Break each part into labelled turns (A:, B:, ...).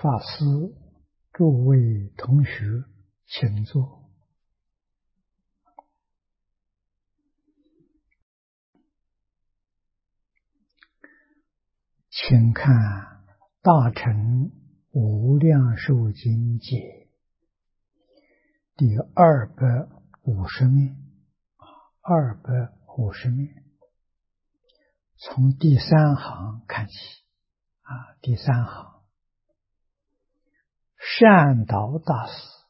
A: 法师、诸位同学，请坐。请看《大乘无量寿经解》第250面，250面，从第3行看起。第3行，善导大师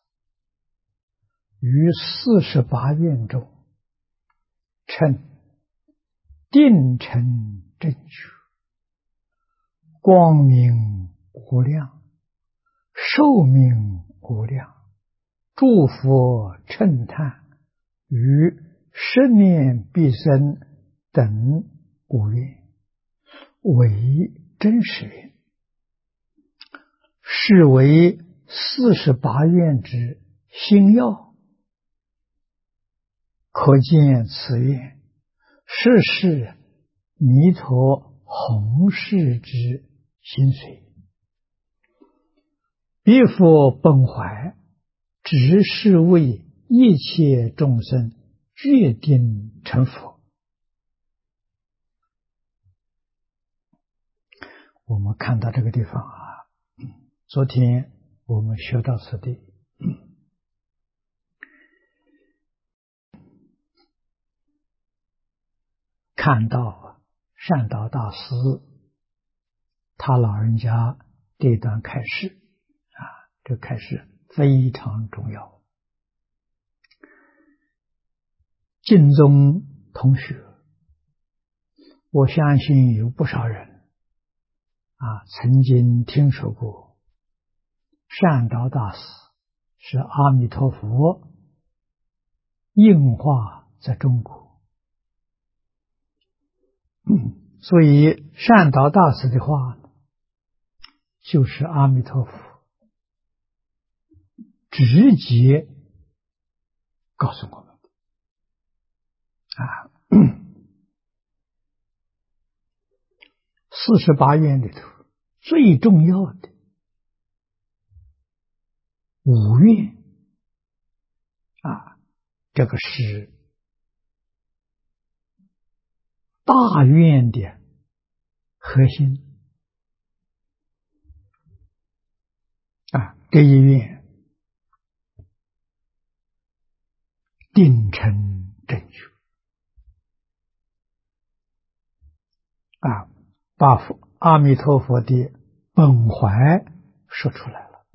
A: 于48愿中，称定成正觉，光明无量，寿命无量，诸佛称叹于10年必生等5愿，为真实愿，是为48愿之心要。可见此愿是世弥陀弘誓之心髓，彼佛本怀，只是为一切众生决定成佛。我们看到这个地方昨天我们学到此地，看到善导大师他老人家这段开示这开示非常重要。净宗同学，我相信有不少人曾经听说过善导大师是阿弥陀佛应化在中国，所以善导大师的话就是阿弥陀佛直接告诉我们48愿里头最重要的5愿这个是大愿的核心这一愿定成正觉把阿弥陀佛的本怀说出来了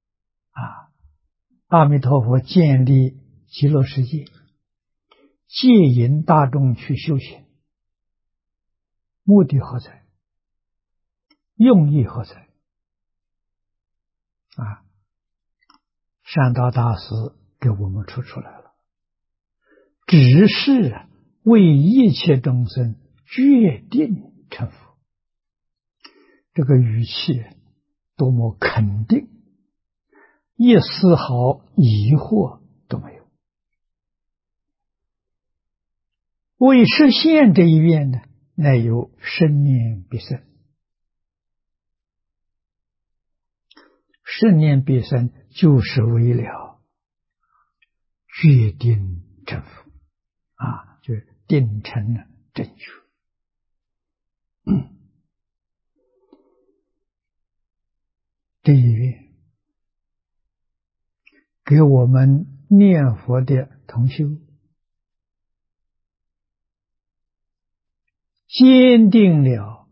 A: 阿弥陀佛建立极乐世界，戒引大众去修行，目的何在？用意何在？善导大师给我们说出来了，只是为一切众生决定成佛。这个语气多么肯定，一丝毫疑惑都没有。为实现这一愿呢，乃有10年必生。10年必生就是为了决定成佛就是定成了正觉。这一愿给我们念佛的同修坚定了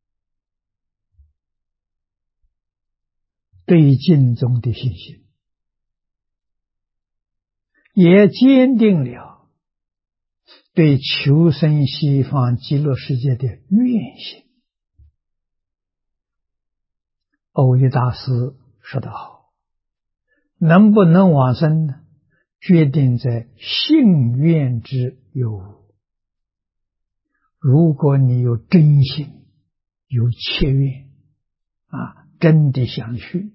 A: 对净宗的信心，也坚定了对求生西方极乐世界的愿心。藕益大师说得好，能不能往生呢？决定在信愿之有无。如果你有真心，有切愿真的想去，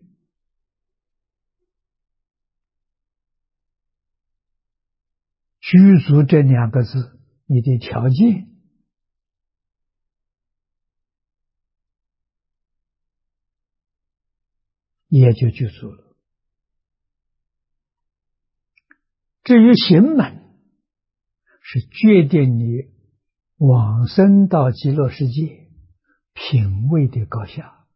A: 具足这2个字，你的条件也就具足了。至于行门，是决定你往生到极乐世界品位的高下。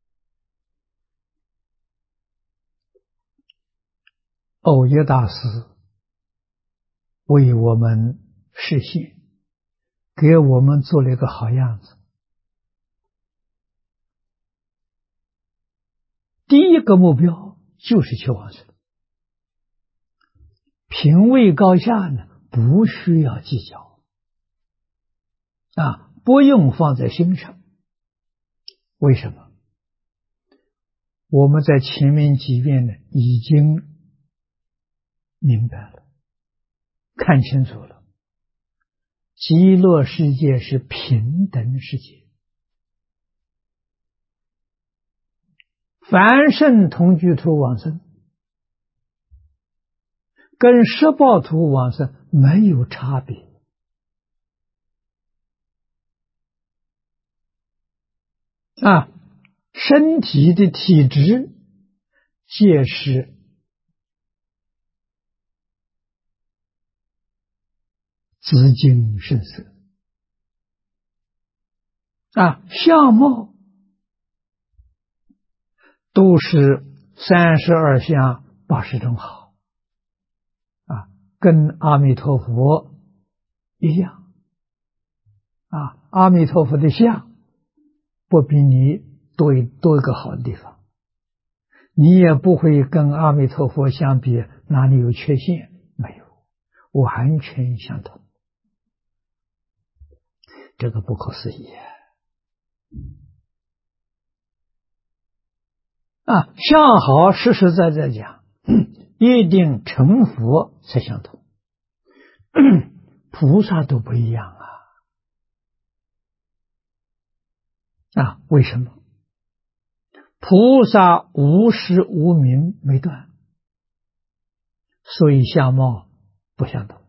A: 藕益大师为我们示现，给我们做了一个好样子。第一个目标就是求往生，品位高下呢，不需要计较不用放在心上。为什么？我们在前面几遍呢已经明白了，看清楚了，极乐世界是平等世界，凡圣同居土往生跟十报土往生没有差别身体的体质皆是紫金深色相貌都是32相80种好跟阿弥陀佛一样阿弥陀佛的相不比你多一个好的地方，你也不会跟阿弥陀佛相比哪里有缺陷，没有，完全相同，这个不可思议相好实实在在讲一定成佛才相同菩萨都不一样为什么？菩萨无始无明没断，所以相貌不相同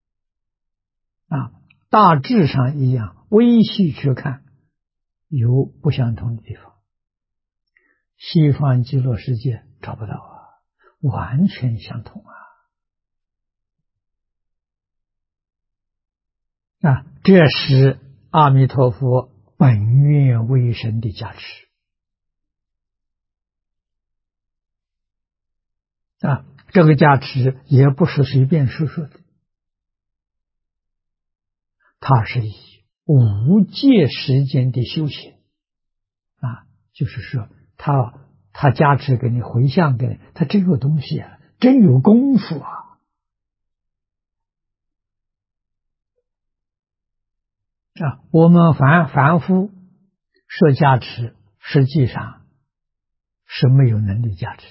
A: 大致上一样，微细去看有不相同的地方。西方极乐世界找不到完全相同这是阿弥陀佛本愿威神的加持这个加持也不是随便说说的，它是以无界时间的修行就是说他加持给你，回向给你，他真有东西真有功夫我们凡夫说加持，实际上是没有能力加持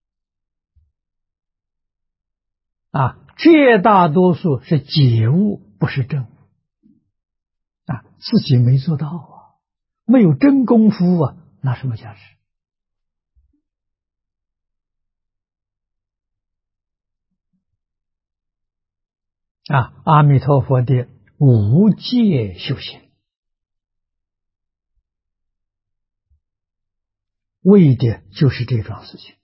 A: 绝大多数是解悟，不是证悟自己没做到没有真功夫拿什么加持阿弥陀佛的无界修行为的就是这桩事情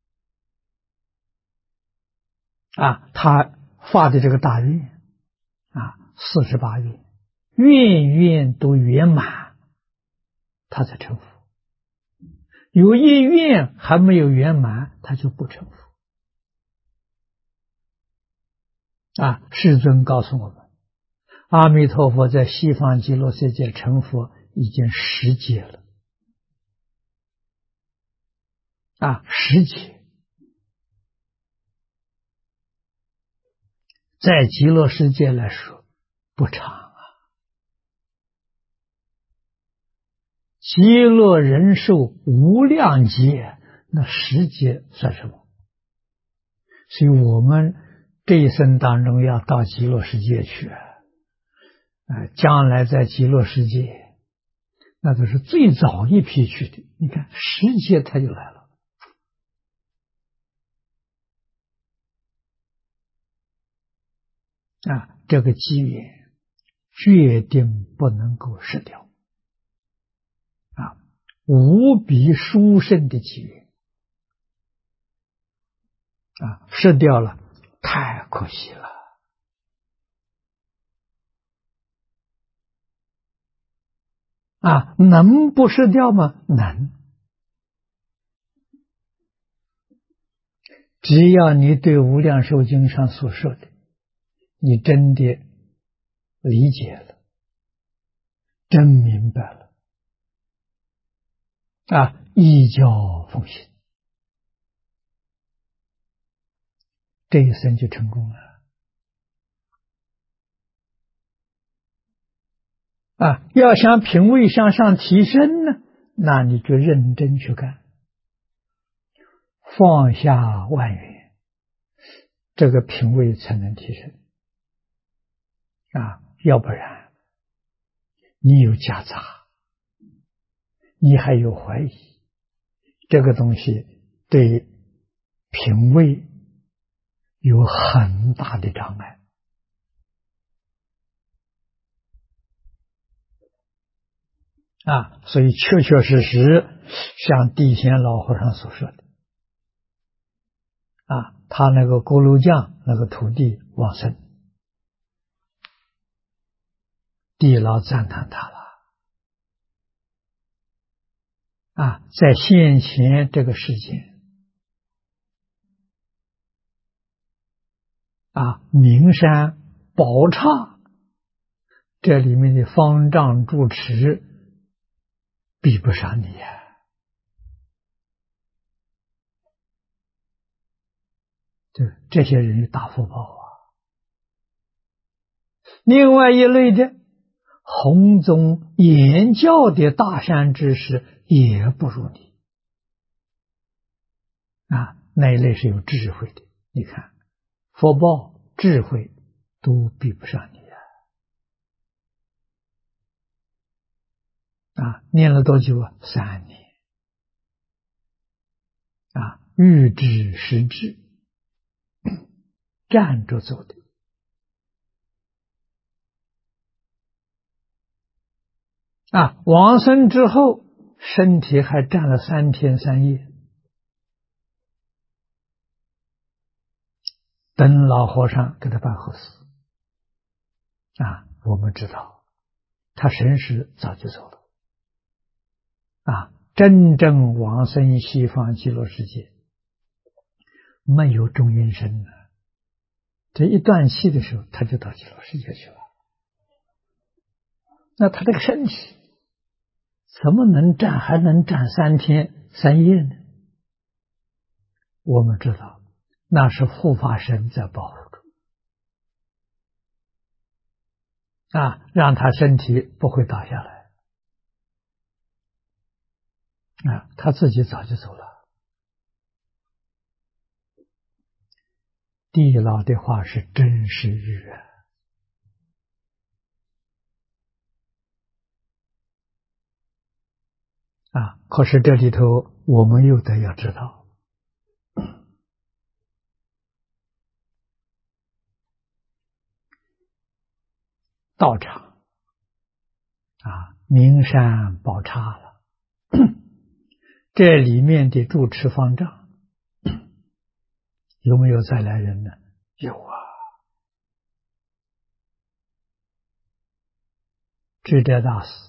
A: 他发的这个大愿48愿，愿愿都圆满，他才成佛。有一愿还没有圆满，他就不成佛世尊告诉我们，阿弥陀佛在西方极乐世界成佛已经10劫了10劫，在极乐世界来说不长极乐人寿无量劫，那10劫算什么？所以我们这一生当中要到极乐世界去将来在极乐世界那都是最早一批去的，你看10劫他就来了这个机缘决定不能够失掉无比殊胜的机缘失掉了，太可惜了。能不失掉吗？能。只要你对《无量寿经》上所说的，你真的理解了，真明白了，依教奉行，这一生就成功了。要想品位向上提升呢，那你就认真去干，放下万缘，这个品位才能提升。要不然你有夹杂，你还有怀疑，这个东西对品位有很大的障碍。所以确确实实像地仙老和尚所说的，他那个锅炉匠那个徒弟往生，地老赞叹他了。在现前这个世界，名山宝刹这里面的方丈住持比不上你呀。这些人有大福报另外一类的弘宗言教的大善知识也不如你。那一类是有智慧的，你看福报智慧都比不上你念了多久3年欲知时至，站着走的往生之后身体还站了3天3夜，等老和尚给他办后事我们知道他神识早就走了真正往生西方极乐世界没有中阴身这一断气的时候他就到极乐世界去了。那他这个身体怎么能站还能站3天3夜呢？我们知道那是护法神在保护着让他身体不会倒下来他自己早就走了。地老的话是真实语可是这里头我们又得要知道道场名山宝刹了这里面的住持方丈有没有再来人呢？有智德大师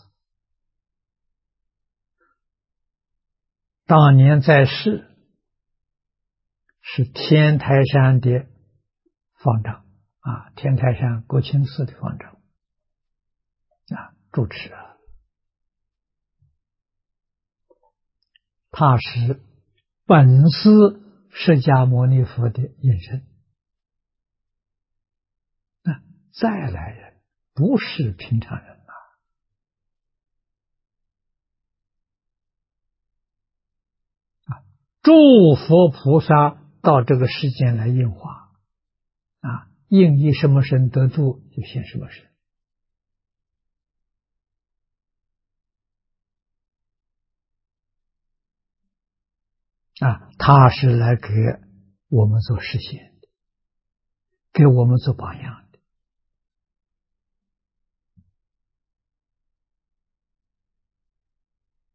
A: 当年在世是天台山的方丈天台山国清寺的方丈住持他是本师释迦牟尼佛的引申再来人不是平常人诸佛菩萨到这个世间来应化应以什么身得度就现什么身他是来给我们做实现的，给我们做榜样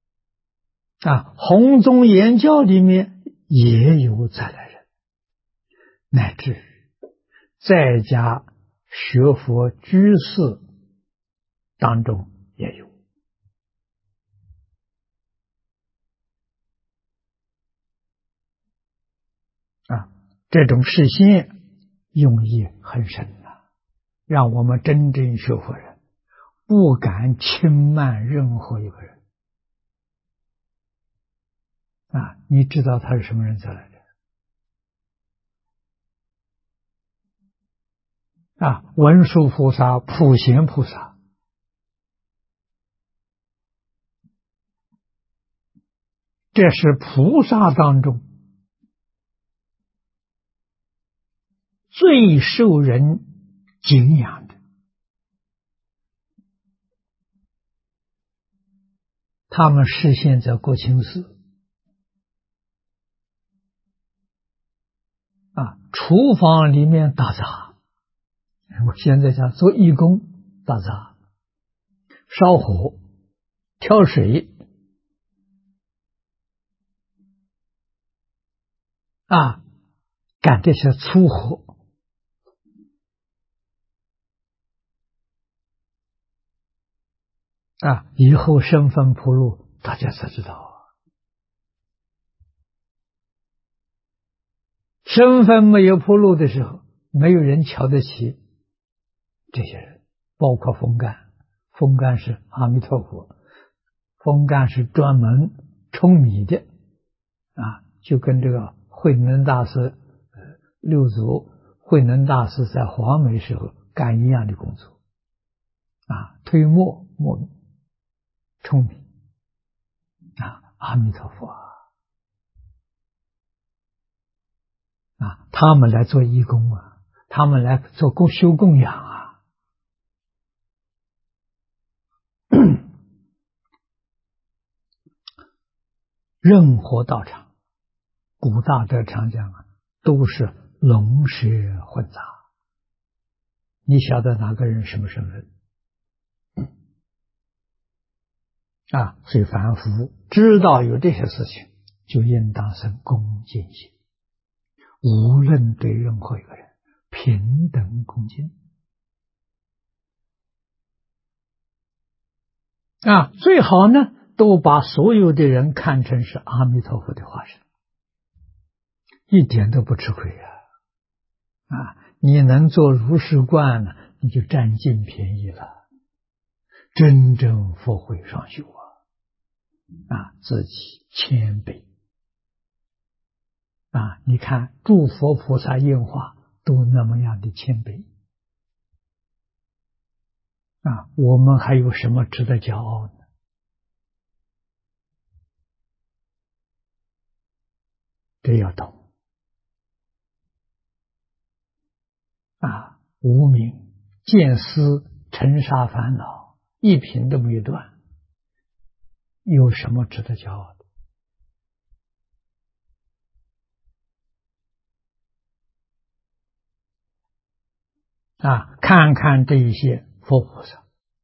A: 的弘宗言教里面也有再来人乃至于在家学佛居士当中也有啊，这种示现用意很深啊，让我们真正学佛人不敢轻慢任何一个人啊！你知道他是什么人才来的啊？文殊菩萨、普贤菩萨，这是菩萨当中最受人敬仰的。他们示现在国清寺啊，厨房里面打杂，我现在讲做义工打杂，烧火、挑水啊，干这些粗活啊，以后身份铺路，大家才知道。身份没有铺路的时候，没有人瞧得起这些人，包括风干。风干是阿弥陀佛，风干是专门舂米的啊，就跟这个慧能大师六祖慧能大师在黄梅时候干一样的工作啊，推磨舂米啊，阿弥陀佛啊，他们来做义工啊，他们来做修供养啊。任何道场，古大德常讲啊，都是龙蛇混杂。你晓得哪个人什么身份啊？所以凡夫知道有这些事情，就应当生恭敬心，无论对任何一个人平等恭敬啊，最好呢都把所有的人看成是阿弥陀佛的化身，一点都不吃亏啊！你能做如是观呢，你就占尽便宜了，真正佛慧双修啊！自己谦卑啊！你看诸佛菩萨应化都那么样的谦卑啊！我们还有什么值得骄傲呢？这要懂啊！无明见思尘沙烦恼一品都没断，有什么值得骄傲的啊？看看这一些佛菩萨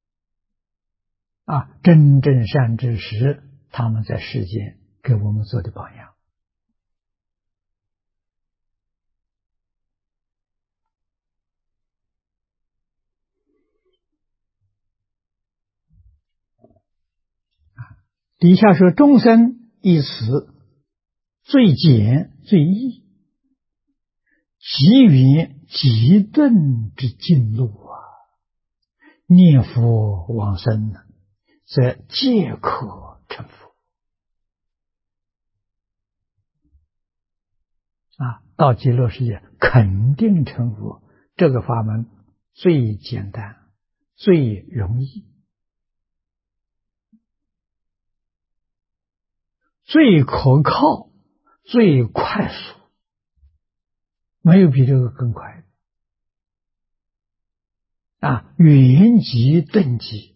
A: 啊，真正善知识，他们在世间给我们做的榜样底下说众生一词最简最易，极远极顿之近路啊！念佛往生呢，则皆可成佛啊！到极乐世界肯定成佛，这个法门最简单、最容易、最可靠、最快速，没有比这个更快啊！圆寂顿寂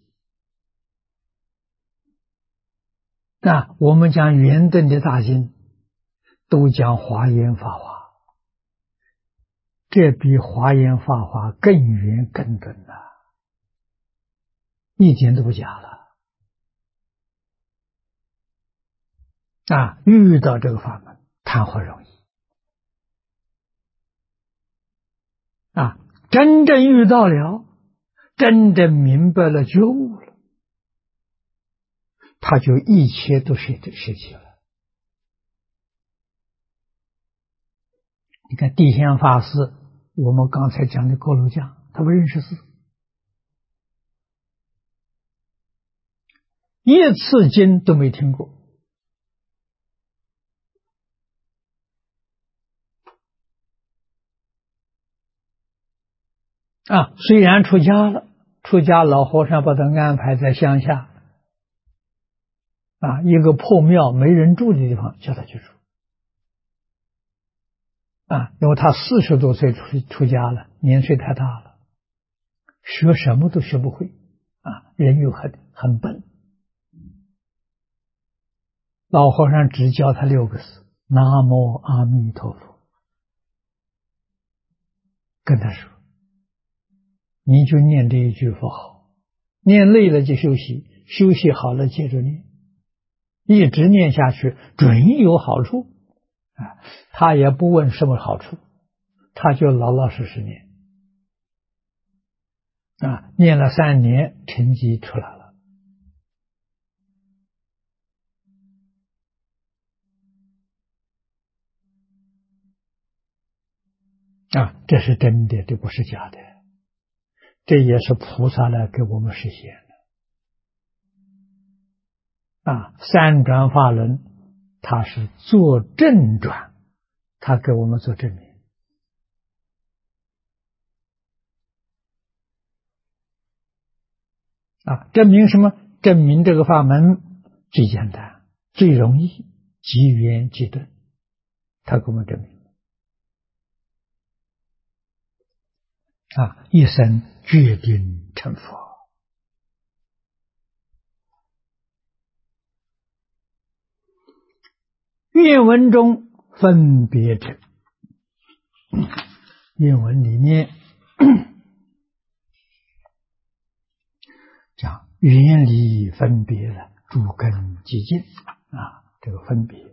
A: 啊！我们讲圆顿的大经，都讲华严法华，这比华严法华更圆更顿了，一点都不假了啊！遇到这个法门谈何容易真正遇到了，真正明白了觉悟了，他就一切都舍弃了。你看地仙法师，我们刚才讲的锅炉匠，他不认识字，一次经都没听过。虽然出家了，出家老和尚把他安排在乡下，一个破庙没人住的地方，叫他去住。因为他40多岁出家了，年岁太大了，学什么都学不会，人又很笨。老和尚只教他6个字：南无阿弥陀佛。跟他说，你就念这一句佛号，念累了就休息，休息好了接着念，一直念下去准有好处。他也不问什么好处，他就老老实实念。念了3年，成绩出来了。这是真的，这不是假的，这也是菩萨来给我们实现的。三转法轮，它是做正转，它给我们做证明。证明什么？证明这个法门最简单、最容易，即圆即顿，他给我们证明。一生决定成佛。愿文中分别者，愿文里面讲远离分别了，诸根寂静这个分别，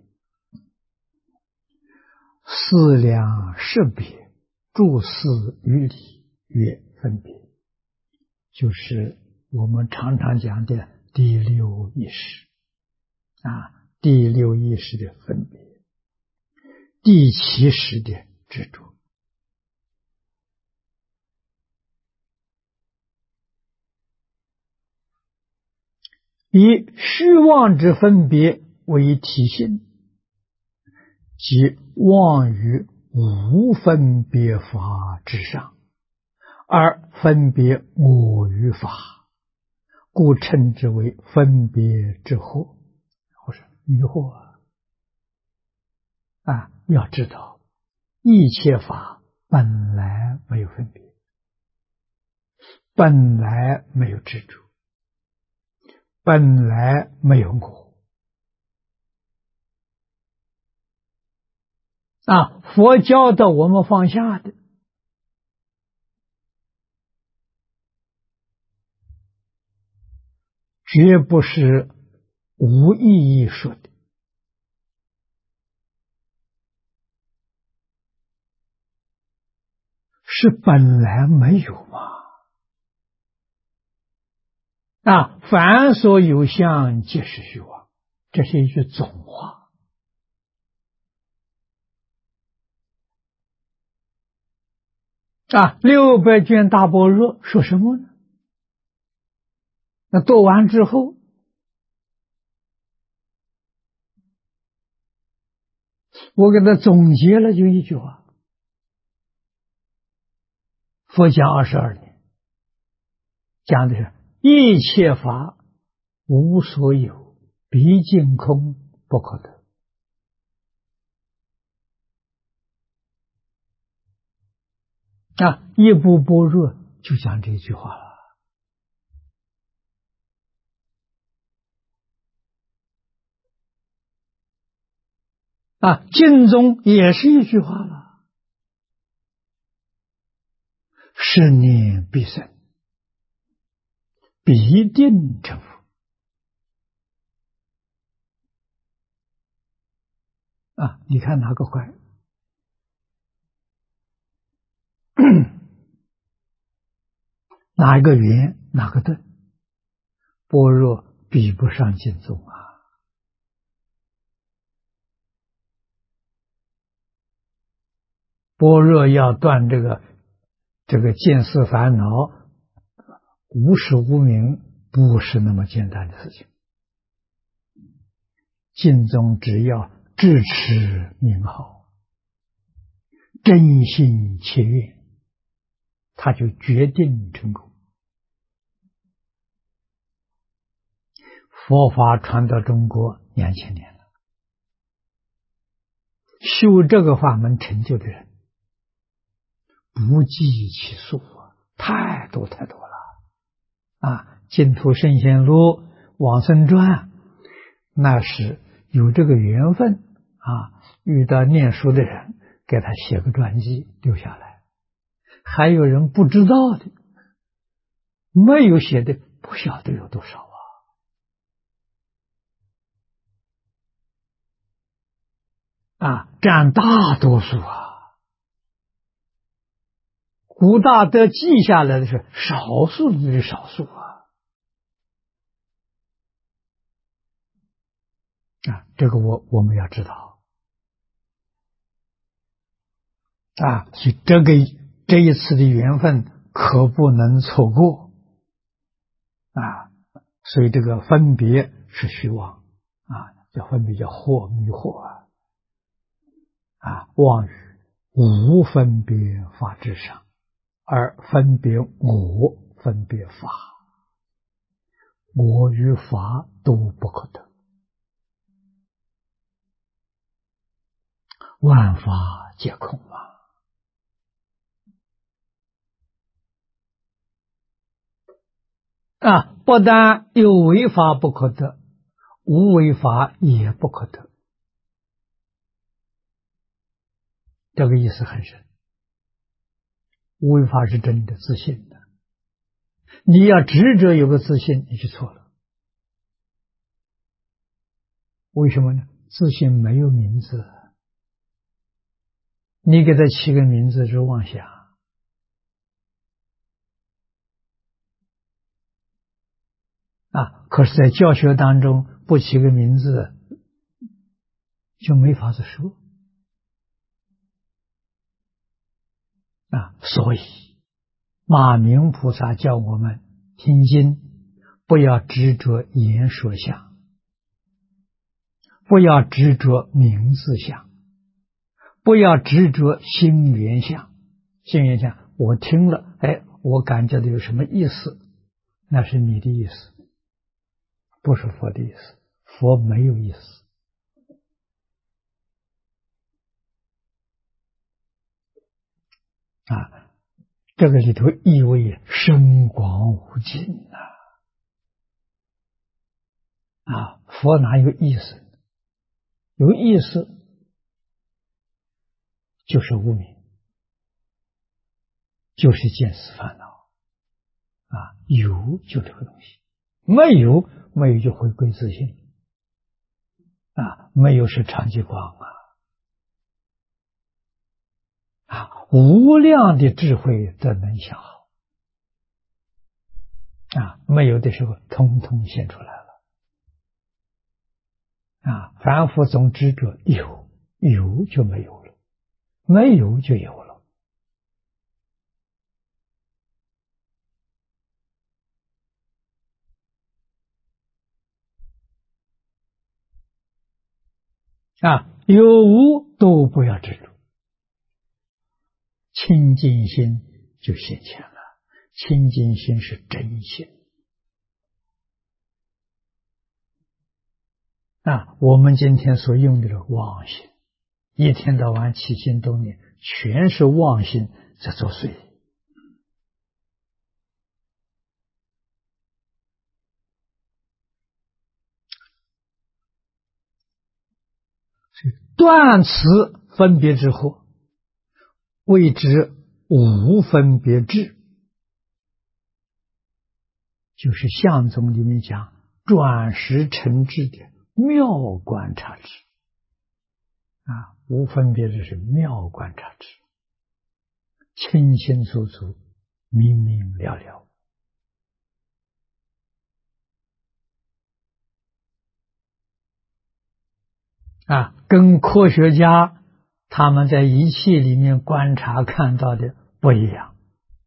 A: 思量识别，诸事于理，曰分别，就是我们常常讲的第6意识第6意识的分别，第7识的执着。以虚妄之分别为体性，即妄于无分别法之上，而分别我于法，故称之为分别之惑，或者迷惑。要知道一切法本来没有分别，本来没有执着，本来没有我。佛教的我们放下的，绝不是无意义说的，是本来没有嘛。凡所有相，皆是虚妄，这是一句总话。600卷大般若说什么呢？那读完之后，我给他总结了就一句话：佛讲22年，讲的是一切法无所有，毕竟空，不可得。一部般若就讲这句话了。经中也是一句话了：十念必生，必定成佛。你看哪个坏？ 哪一个圆，哪个顿，般若比不上净宗啊！般若要断这个见思烦恼、无始无明，不是那么简单的事情。净宗只要智持名号，真心切愿，他就决定成功。佛法传到中国2000年了，修这个法门成就的人不计其数啊，太多太多了啊！净土圣贤录、往生传，那是有这个缘分啊，遇到念书的人给他写个传记留下来，还有人不知道的，没有写的不晓得有多少啊，占大多数啊。古大德记下来的是少数的少数啊，这个我们要知道啊，所以这一次的缘分可不能错过啊，所以这个分别是虚妄啊，叫分别叫惑迷惑啊，妄语无分别法之上，而分别我，分别法，我与法都不可得，万法皆空啊！不但有为法不可得，无为法也不可得，这个意思很深。无为法是真的自信的，你要执着有个自信，你就错了。为什么呢？自信没有名字，你给他起个名字是妄想啊。可是在教学当中不起个名字，就没法子说啊。所以马明菩萨叫我们听经，不要执着言说相，不要执着名字相，不要执着心缘相。心缘相，我听了，我感觉到有什么意思，那是你的意思，不是佛的意思。佛没有意思啊，这个里头意味深广无尽啊！佛哪有意思？有意思就是无明，就是见思烦恼啊。有就这个东西，没有就回归自性啊。没有是常寂光无量的智慧都能想好啊，没有的时候通通现出来了啊。凡夫总执着有就没有了，没有就有了啊。有无都不要执着，清净心就现前了。清净心是真心啊。我们今天所用的妄心，一天到晚起心动念，全是妄心在作祟。断此分别之惑，谓之无分别智，就是相宗里面讲转识成智的妙观察智啊。无分别智是妙观察智，清清楚楚，明明了了跟科学家他们在仪器里面观察看到的不一样。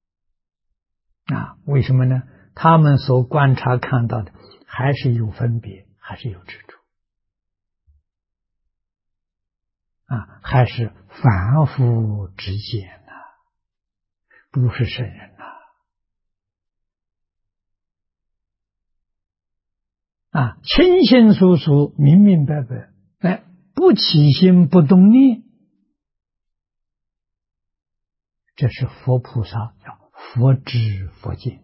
A: 为什么呢？他们所观察看到的还是有分别，还是有执着，还是凡夫之见呐，不是圣人呐。清清楚楚、明明白白，不起心不动念，这是佛菩萨叫佛知佛见。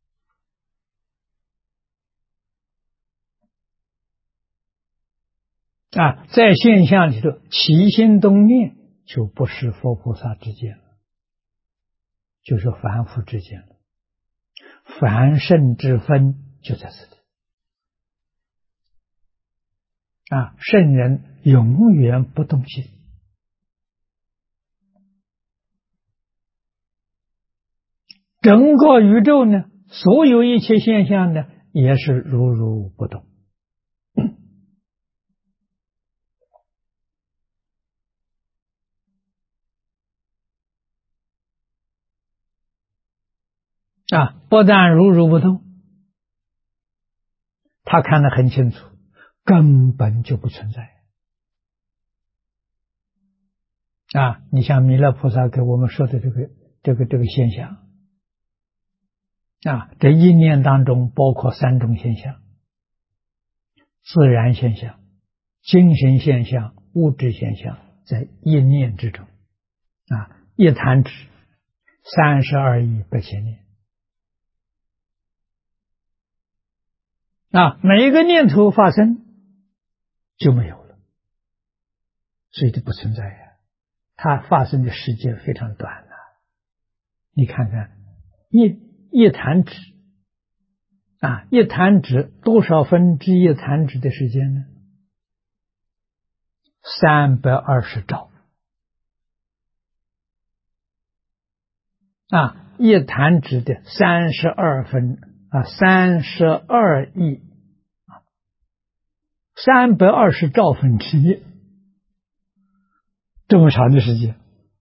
A: 在现象里头起心动念就不是佛菩萨之见了，就是凡夫之见了。凡圣之分就在这里。圣人永远不动心。整个宇宙呢，所有一切现象呢，也是如如不动。不但如如不动，他看得很清楚，根本就不存在。你像弥勒菩萨给我们说的这个现象，这一念当中包括3种现象：自然现象、精神现象、物质现象，在一念之中。一弹指32亿8千年。每一个念头发生就没有了，所以就不存在呀。它发生的时间非常短了。你看看一弹指一弹指多少分之一弹指的时间呢？320兆。一弹指的32亿320兆分之一，这么长的时间。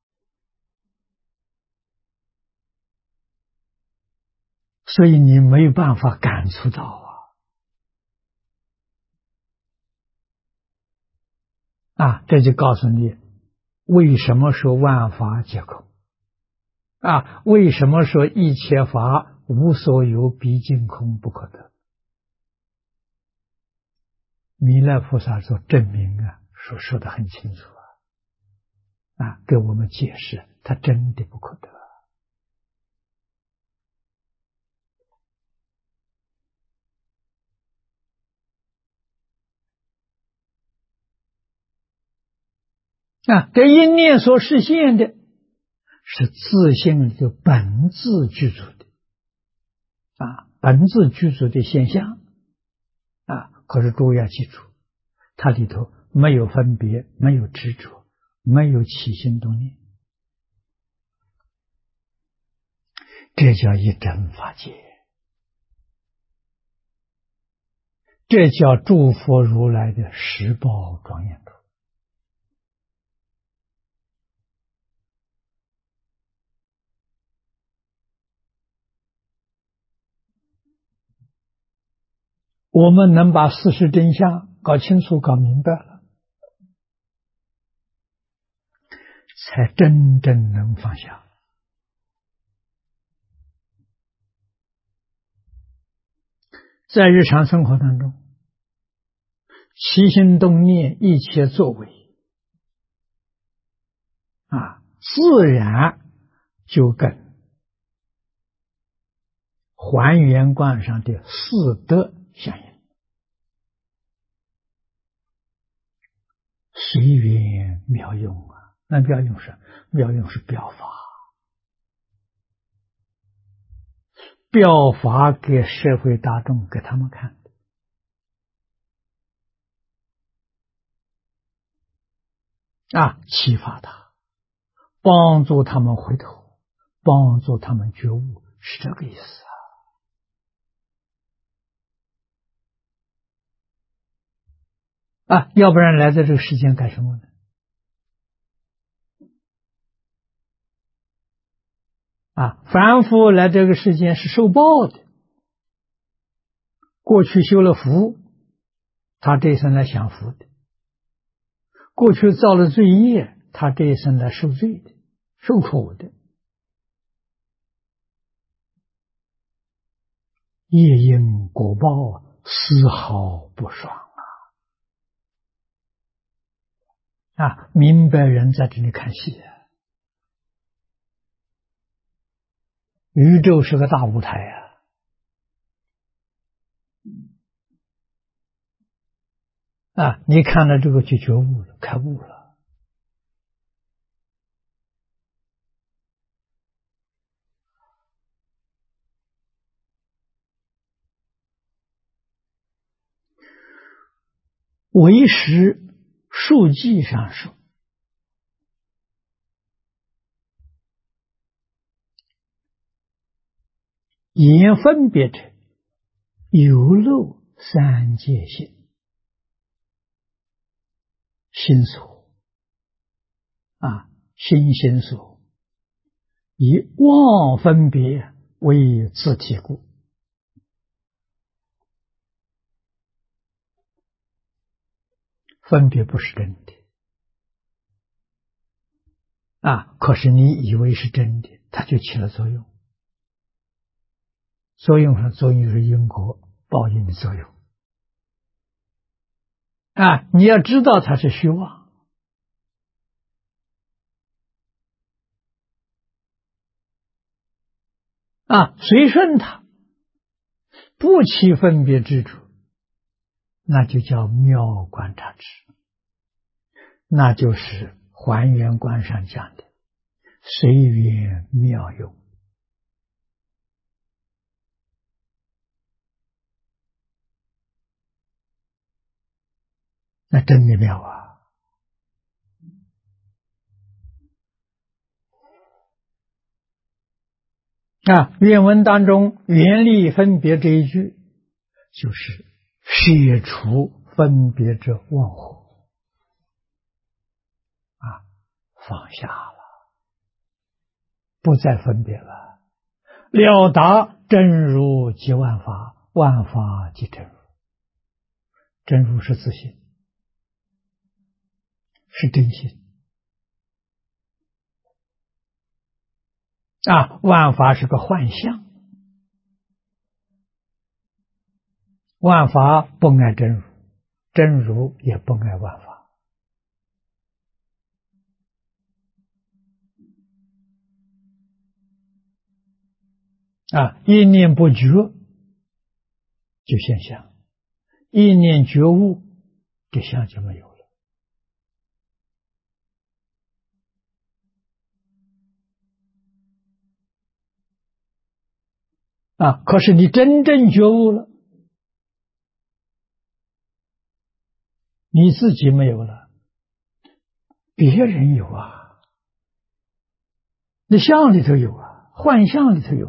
A: 所以你没有办法感触到这就告诉你为什么说万法皆空为什么说一切法无所有，毕竟空不可得。弥勒菩萨所证明说得很清楚给我们解释，它真的不可得。这一念所实现的是自性的本自具足的本自具足的现象可是诸位要记住，它里头没有分别，没有执着，没有起心动念，这叫一真法界，这叫诸佛如来的十报庄严土。我们能把事实真相搞清楚、搞明白了，才真正能放下。在日常生活当中，起心动念一切作为自然就跟还原观上的四德相应。随缘妙用那妙用是表法，表法给社会大众，给他们看的启发他，帮助他们回头，帮助他们觉悟，是这个意思要不然来到这个世间干什么呢？凡夫来这个世间是受报的，过去修了福，他这一生来享福的；过去造了罪业，他这一生来受罪的、受苦的。业因果报丝毫不爽明白人在这里看戏宇宙是个大舞台你看了这个就觉悟了，开悟了。唯识数记上说，言分别者，有漏三界性，心所心所，以妄分别为自体故。分别不是真的可是你以为是真的，它就起了作用。作用是因果报应的作用你要知道它是虚妄随顺它，不起分别执着，那就叫妙观察智，那就是还原观上讲的随缘妙用那真的妙原文当中原力分别这一句，就是撇除分别之妄惑放下了，不再分别了，了达真如即万法，万法即真如。真如是自性，是真心万法是个幻象，万法不爱真如，真如也不爱万法一念不觉就现象，一念觉悟这相就没有了可是你真正觉悟了，你自己没有了，别人有你相里头有幻象里头有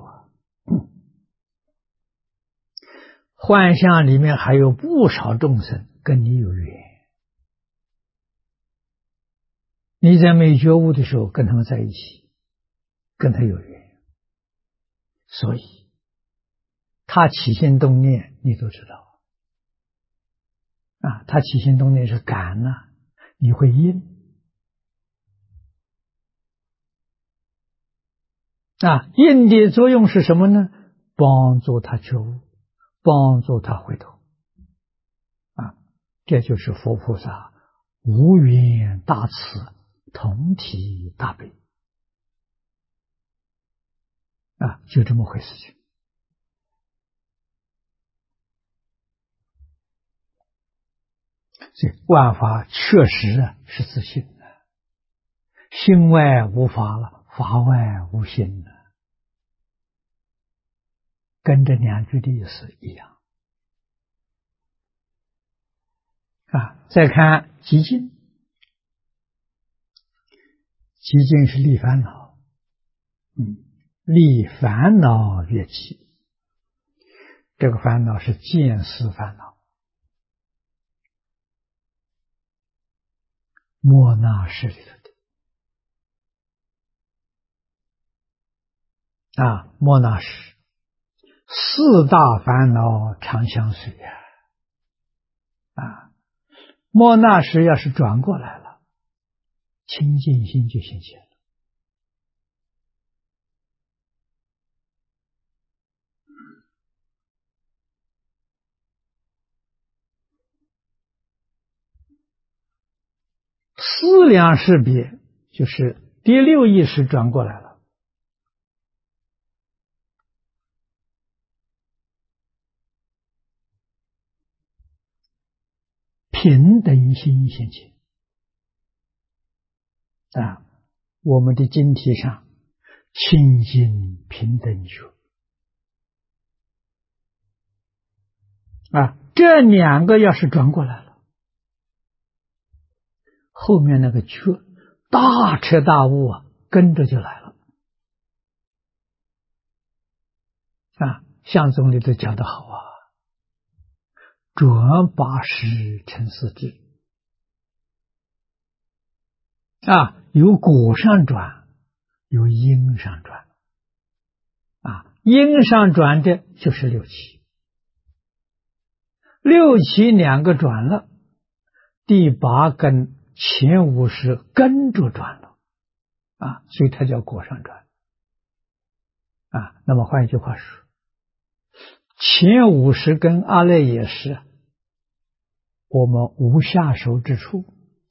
A: 幻象里面还有不少众生跟你有缘，你在没觉悟的时候跟他们在一起，跟他有缘，所以他起心动念你都知道他起心动念是感你会应应的作用是什么呢？帮助他觉悟，帮助他回头这就是佛菩萨无缘大慈，同体大悲就这么回事情。所以万法确实是自性心外无法了，法外无心跟这两句的意思一样再看极静，极静是立烦恼立烦恼乐起，这个烦恼是见思烦恼莫那识里头的莫那识，四大烦恼常相随莫那识要是转过来了，清净心就现前了。思量识别就是第六意识转过来了，平等心现前我们的经题上清净平等觉这两个要是转过来了，后面那个觉大彻大悟跟着就来了相宗里头讲得好转八识成四智由果上转，由因上转因上转的就是六七，六七两个转了，第八跟前五识跟着转了所以它叫果上转那么换一句话说，前五识跟阿赖耶识我们无下手之处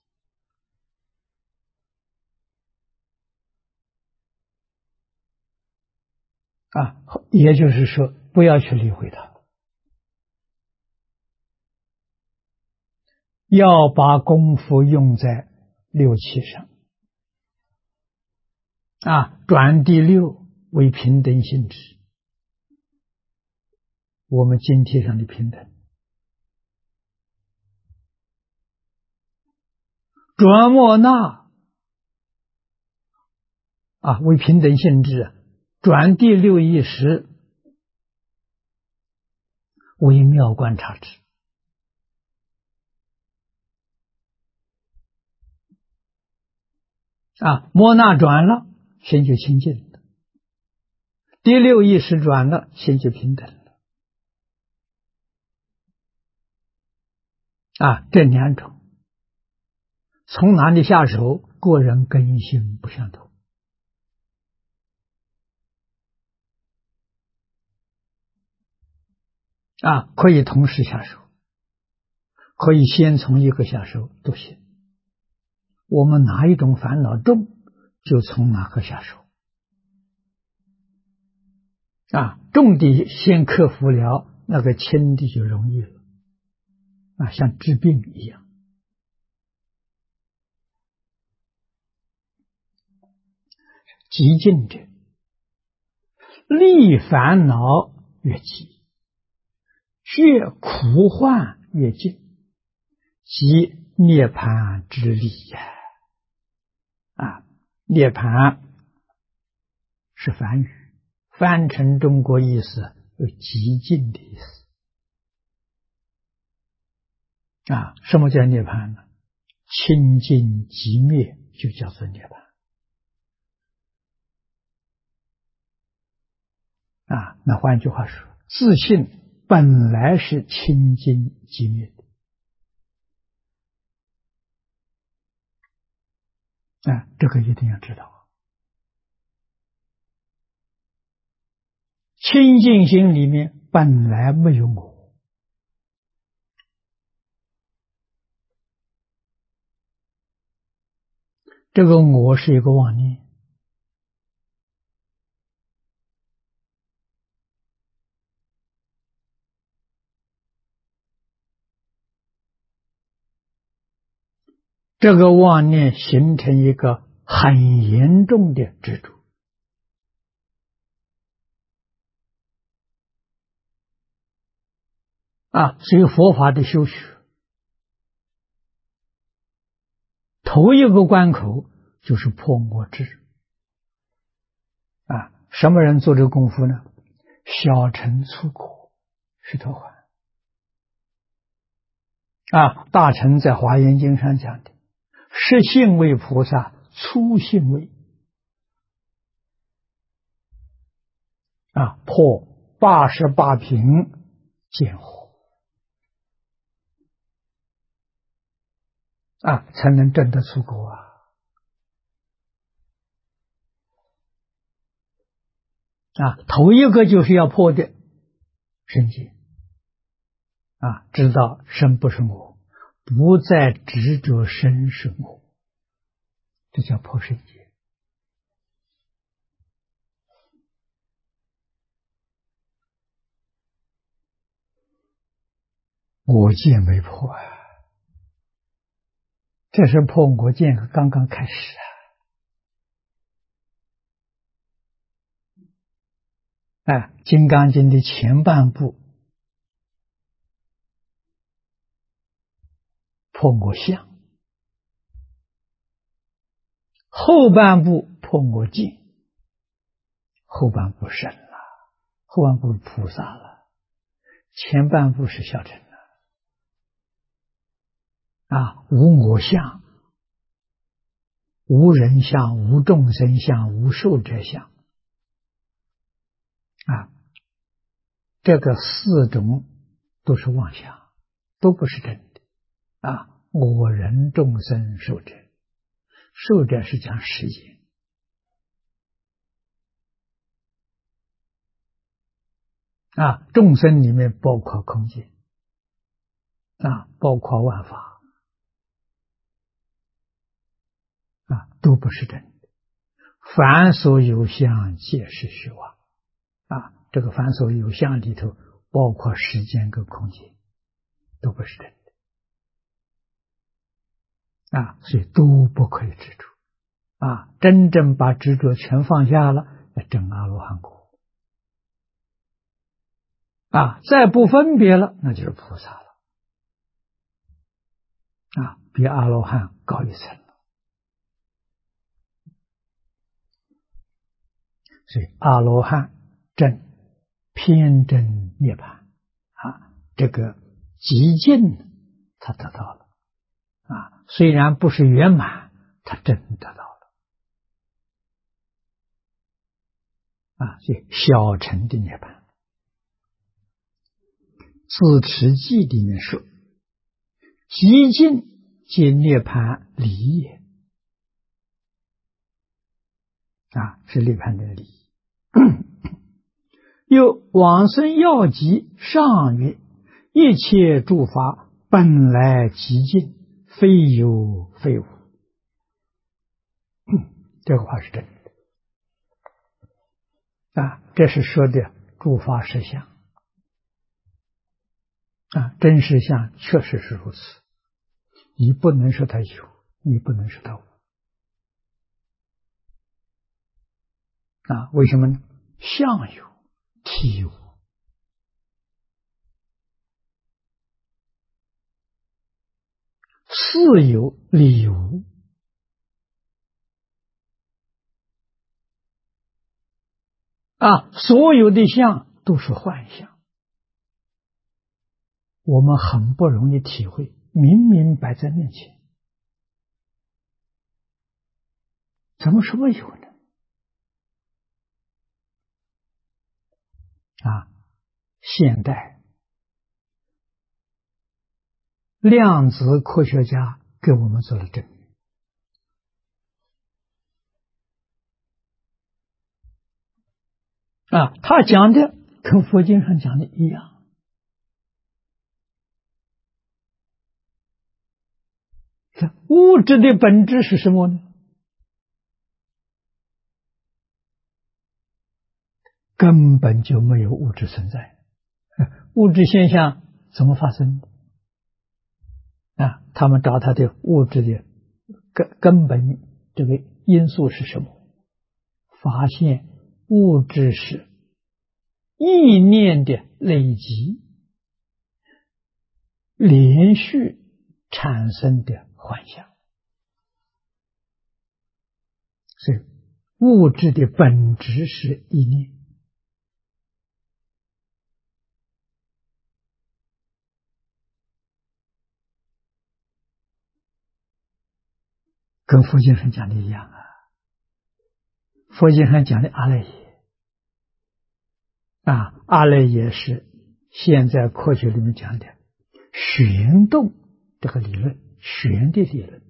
A: 也就是说不要去理会它，要把功夫用在六七上转第六为平等性质，我们经题上的平等，转莫那为平等性质，转第六意识为妙观察智莫那转了，心就清净了；第六意识转了，心就平等了这两种从哪里下手，个人根性不相同可以同时下手，可以先从一个下手都行，我们哪一种烦恼重，就从哪个下手重的先克服了，那个轻的就容易了像治病一样。极静者，离烦恼越急，觉苦患越近，即涅槃之理涅槃是梵语，翻成中国意思有极静的意思什么叫涅槃呢？清净即灭就叫做涅槃那换句话说，自信本来是清净即灭的这个一定要知道清净心里面本来没有我，这个我是一个妄念这个妄念形成一个很严重的执着所以佛法的修学头一个关口就是破我执什么人做这个功夫呢？小乘粗苦须陀洹大乘在华严经上讲的实性位菩萨粗性位破88品见惑才能证得出果头一个就是要破的身见知道身不是我，不再执着身是我，这叫破身见。我见没破这是破我见刚刚开始金刚经的前半部破我相，后半部破我见，后半部神了，后半部菩萨了，前半部是小乘无我相，无人相，无众生相，无寿者相这个四种都是妄想，都不是真的我人众生寿者，寿者是讲时间众生里面包括空间包括万法都不是真的。凡所有相，皆是虚妄这个凡所有相里头包括时间跟空间，都不是真的所以都不可以执着真正把执着全放下了，证阿罗汉果再不分别了，那就是菩萨了比阿罗汉高一层了。所以阿罗汉证偏真涅槃这个极境他得到了虽然不是圆满，他真得到了所以小乘的涅槃。自持记里面说，极境皆涅槃理也是涅槃的理。又往生要集上曰：一切诸法本来极尽，非有非无。这个话是真的这是说的诸法实相真实相确实是如此，你不能说它有，你不能说它无为什么呢？相有，体无事有，理无所有的相都是幻象，我们很不容易体会，明明摆在面前，怎么说有呢？现代量子科学家给我们做了证明他讲的跟佛经上讲的一样物质的本质是什么呢？根本就没有物质存在物质现象怎么发生的他们找他的物质的根本这个因素是什么？发现物质是意念的累积连续产生的幻象，所以物质的本质是意念跟佛经上讲的一样啊。佛经上讲的阿赖耶啊，阿赖耶是现在科学里面讲的旋动这个理论，旋的理论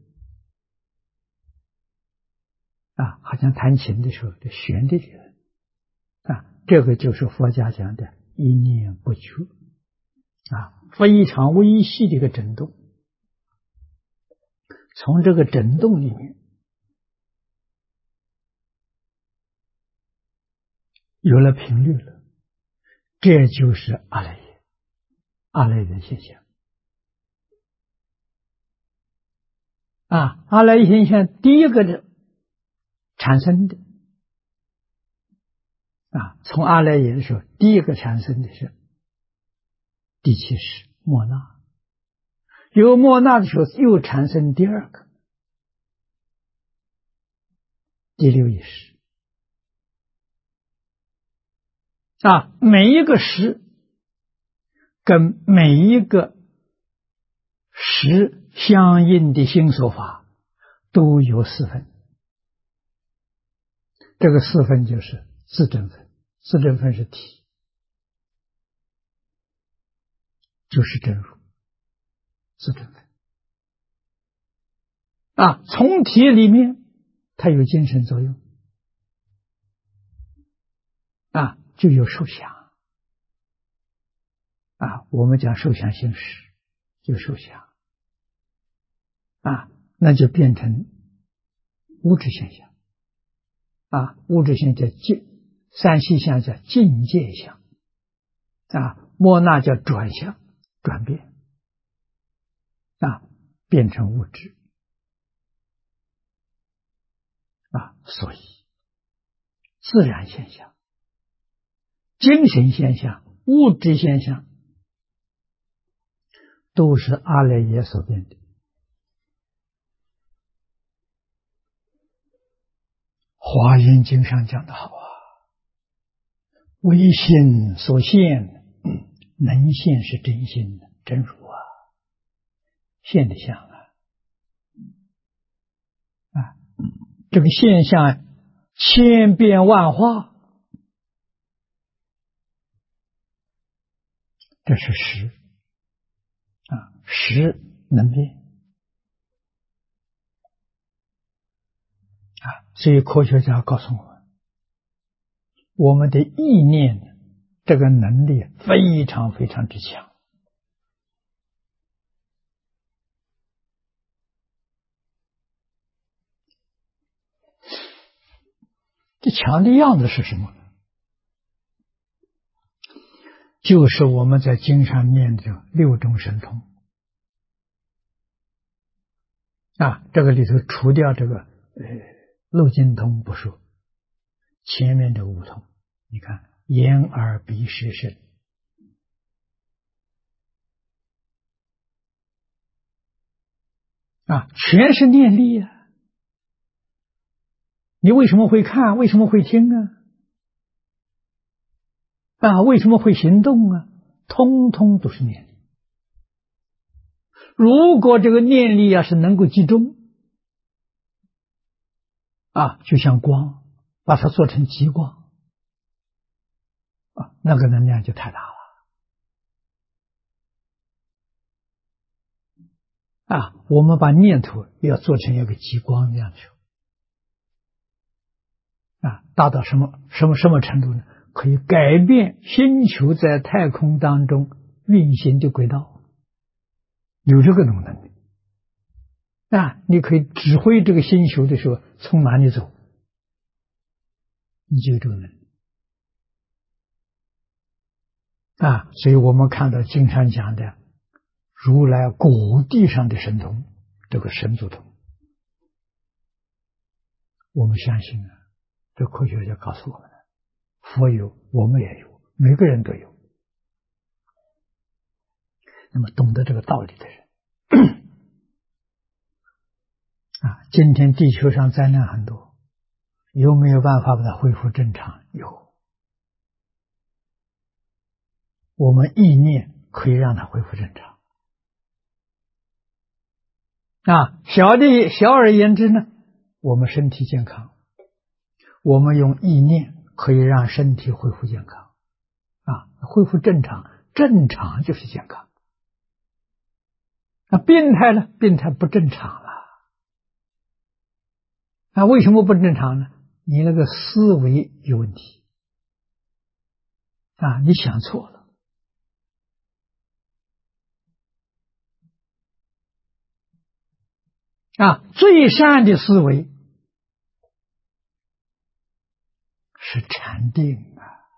A: 啊，好像弹琴的时候的旋的理论啊，这个就是佛家讲的一念不绝啊，非常微细的一个振动。从这个振动里面有了频率了，这就是阿赖耶，阿赖耶现象啊。阿赖耶现象第一个的产生的啊，从阿赖耶的时候，第一个产生的是第七识末那，有末那的时候又产生第二个第六意识啊，每一个识跟每一个识相应的心所法都有四分，这个四分就是自证分，自证分是体，就是真如自证分啊。从体里面它有精神作用啊，就有受想啊，我们讲受想行识就受想啊，那就变成物质现象啊，物质现象叫三细相叫境界相啊，末那叫转向转变啊，变成物质啊，所以自然现象、精神现象、物质现象都是阿赖耶所变的。华严经上讲的好啊，唯心所现，能现是真心真如啊，现的相啊，这个现象千变万化，这是识啊，识能变啊，所以科学家告诉我们，我们的意念这个能力非常非常之强。这强的样子是什么？就是我们在经上念的六种神通啊，这个里头除掉这个漏尽通不说，前面的五通，你看眼耳鼻舌身啊，全是念力啊。你为什么会看？为什么会听啊？啊，为什么会行动啊？通通都是念力。如果这个念力是能够集中啊，就像光，把它做成极光啊，那个能量就太大了啊。我们把念头要做成一个极光这样的时候啊，大到什么程度呢？可以改变星球在太空当中运行的轨道，有这个能力啊！你可以指挥这个星球的时候从哪里走，你就有这个能力啊！所以我们看到经常讲的如来果地上的神通，这个神足通，我们相信啊，这科学家告诉我们的，佛有，我们也有，每个人都有。那么懂得这个道理的人啊，今天地球上灾难很多，有没有办法把它恢复正常？有，我们意念可以让它恢复正常小而言之呢，我们身体健康，我们用意念可以让身体恢复健康，恢复正常，正常就是健康。病态呢？病态不正常了。为什么不正常呢？你那个思维有问题，你想错了。最善的思维是禅定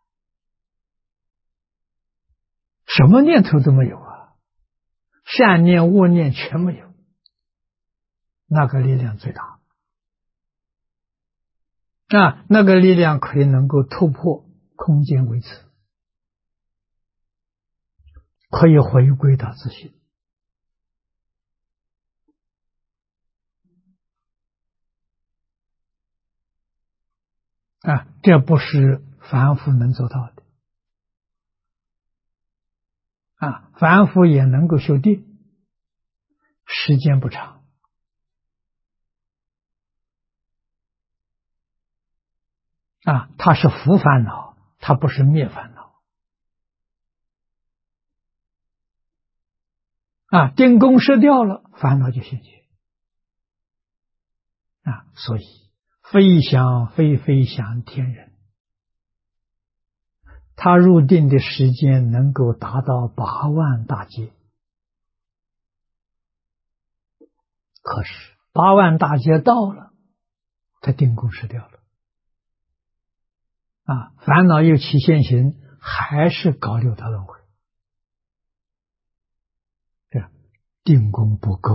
A: 什么念头都没有善念恶念全没有，那个力量最大。那个力量可以能够突破空间维持，可以回归到自信。这不是凡夫能做到的。凡夫也能够修定，时间不长。它是伏烦恼，它不是灭烦恼。定功失掉了，烦恼就现前。所以飞翔非飞翔天人，他入定的时间能够达到8万大劫。可是8万大劫到了，他定功失掉了。烦恼又起现行，还是搞六道轮回。定功不够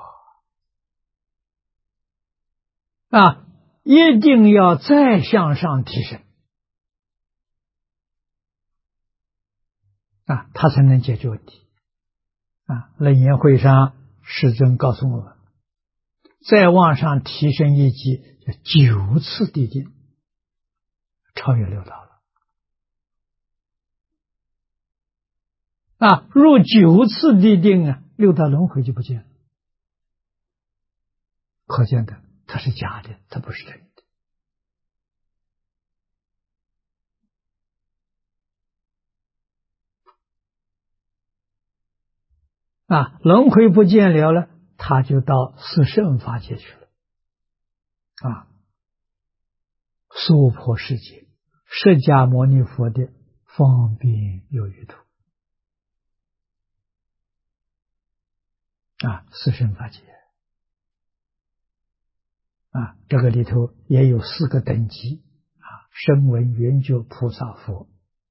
A: 一定要再向上提升他才能解决问题。楞严会上世尊告诉我们，再往上提升一级，9次地定，超越六道了。入9次地定六道轮回就不见了。可见的，它是假的，它不是真的。轮回不见了，他就到四圣法界去了。娑婆世界，释迦牟尼佛的方便有余土。四圣法界。这个里头也有4个等级。声闻缘觉菩萨佛。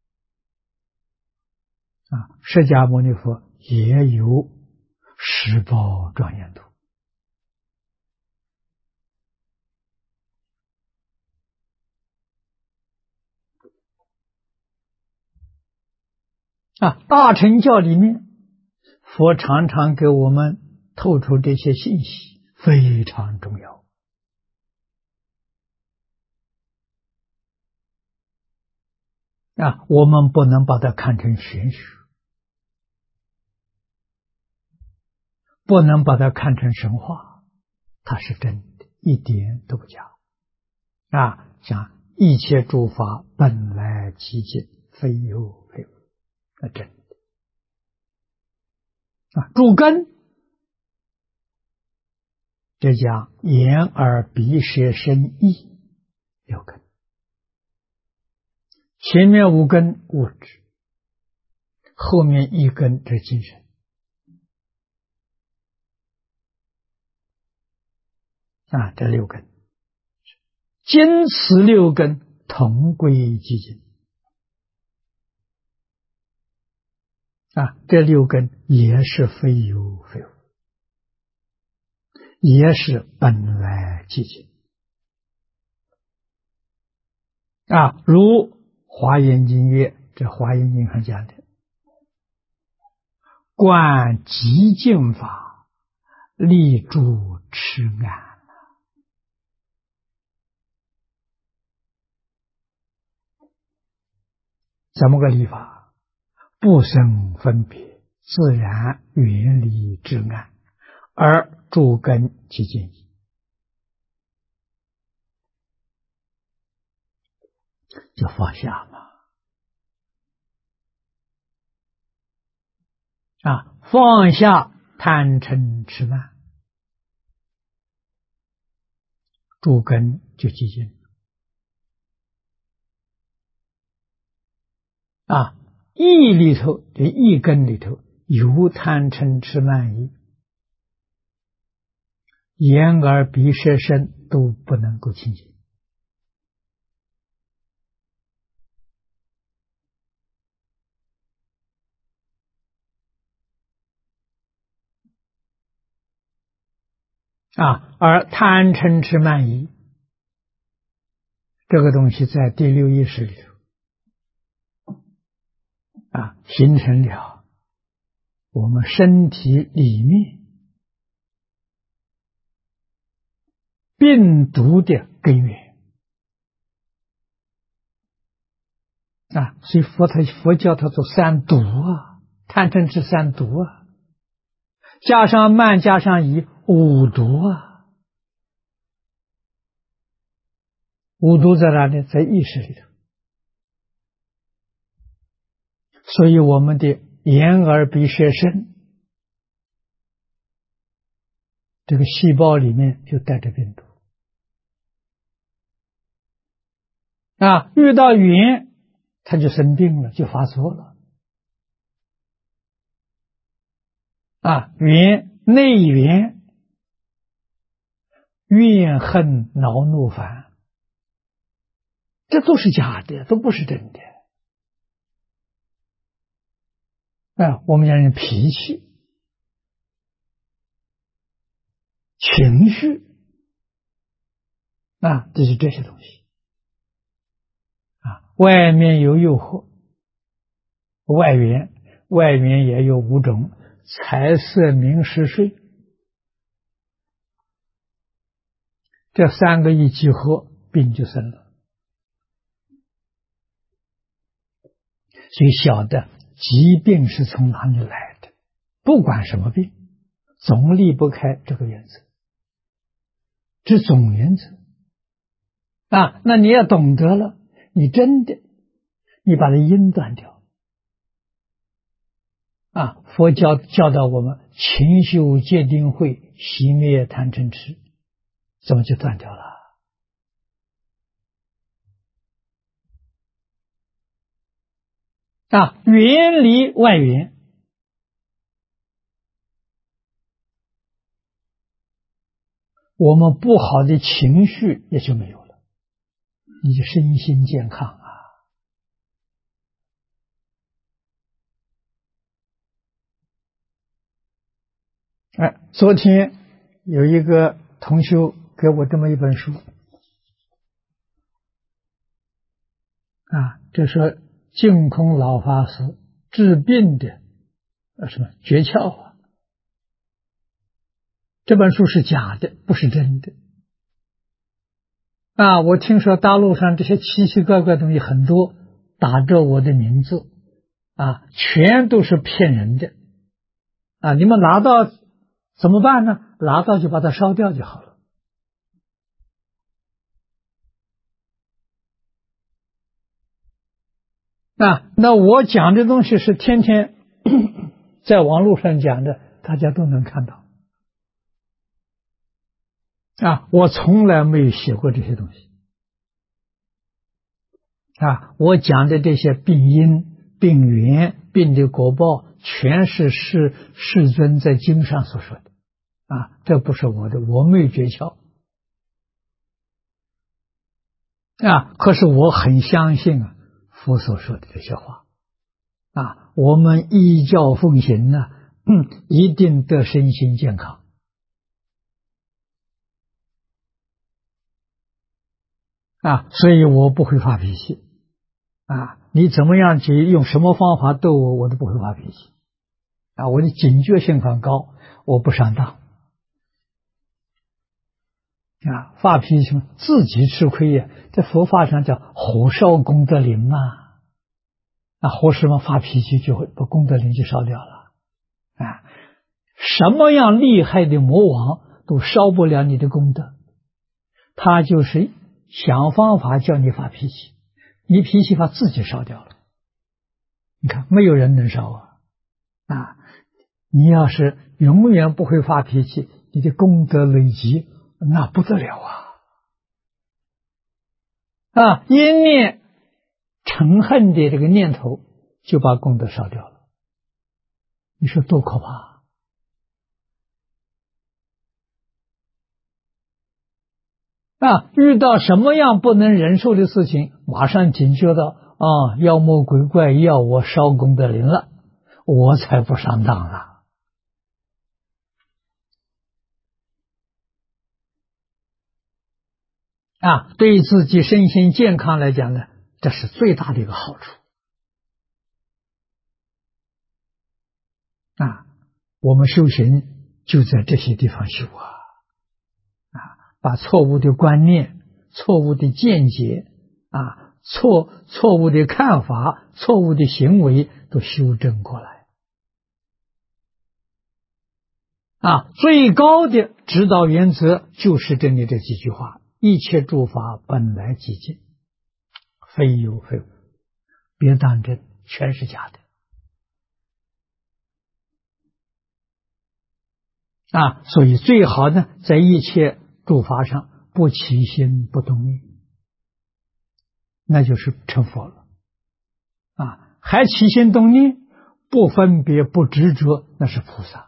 A: 释迦牟尼佛也有十宝庄严土。大乘教里面，佛常常给我们透出这些信息，非常重要。我们不能把它看成玄学，不能把它看成神话，它是真的，一点都不假。像一切诸法本来寂静，非有非无，真的。诸根，这讲眼耳鼻舌身意6根，前面5根物质，后面1根是精神。这6根，今此6根同归寂静。这6根也是非有非无，也是本来寂静。如华严经曰，这华严经上讲的，观寂静法，立住痴安。怎么个立法？不生分别，自然远离至暗， 而诸根寂静矣。就放下嘛。放下贪嗔痴慢，诸根就寂静。意里头的意根里头有贪嗔痴慢疑，眼耳鼻舌身都不能够清净。而贪嗔痴慢疑这个东西在第六意识里头形成了我们身体里面病毒的根源所以佛教它做三毒贪嗔痴三毒加上慢加上疑五毒五毒在哪里？在意识里头。所以我们的眼耳鼻舌身这个细胞里面就带着病毒遇到缘它就生病了，就发作了缘内缘怨恨恼怒烦，这都是假的，都不是真的我们讲人脾气情绪就是这些东西外面有诱惑，外缘也有五种，财色名食睡，这三个一集合，病就生了。所以晓得疾病是从哪里来的，不管什么病总离不开这个原则，这总原则那你要懂得了，你真的你把它因断掉佛教教导我们勤修戒定慧，熄灭贪嗔痴，怎么就断掉了远离外缘，我们不好的情绪也就没有了，你就身心健康昨天有一个同修给我这么一本书这是净空老法师治病的什么诀窍这本书是假的，不是真的我听说大陆上这些奇奇怪怪的东西很多，打着我的名字全都是骗人的你们拿到怎么办呢？拿到就把它烧掉就好了那我讲的东西是天天在网络上讲的，大家都能看到我从来没有写过这些东西我讲的这些病因、病源、病的果报，全是世尊在经上所说的这不是我的，我没有诀窍可是我很相信佛所说的这些话我们依教奉行一定得身心健康所以我不会发脾气你怎么样去用什么方法逗我，我都不会发脾气我的警觉性很高，我不上当发脾气自己吃亏在佛法上叫火烧功德林活什么发脾气就会把功德林就烧掉了什么样厉害的魔王都烧不了你的功德，他就是想方法叫你发脾气，你脾气把自己烧掉了。你看，没有人能烧啊！你要是永远不会发脾气，你的功德累积那不得了一念嗔恨的这个念头就把功德烧掉了，你说多可怕遇到什么样不能忍受的事情，马上警觉到妖魔鬼怪要我烧功德林了，我才不上当了对自己身心健康来讲呢，这是最大的一个好处我们修行就在这些地方修把错误的观念、错误的见解错误的看法、错误的行为都修正过来最高的指导原则就是这里这几句话：一切诸法本来寂静，非有非无，别当真，全是假的所以最好呢，在一切诸法上不起心不动念，那就是成佛了还起心动念，不分别不执着，那是菩萨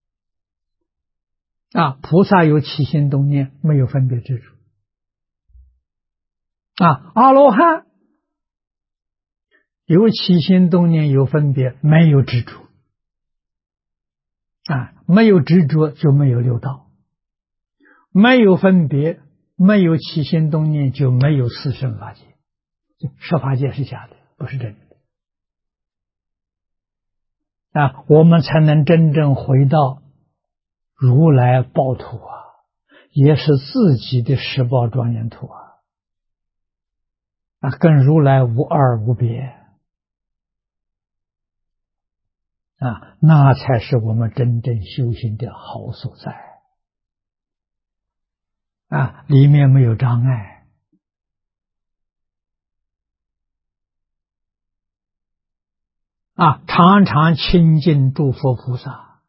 A: 菩萨有起心动念，没有分别执着阿罗汉有起心动念，有分别，没有执着没有执着就没有六道，没有分别，没有起心动念，就没有四圣法界。十法界是假的，不是真的我们才能真正回到如来报土也是自己的十报庄严土跟如来无二无别那才是我们真正修行的好所在里面没有障碍常常亲近诸佛菩萨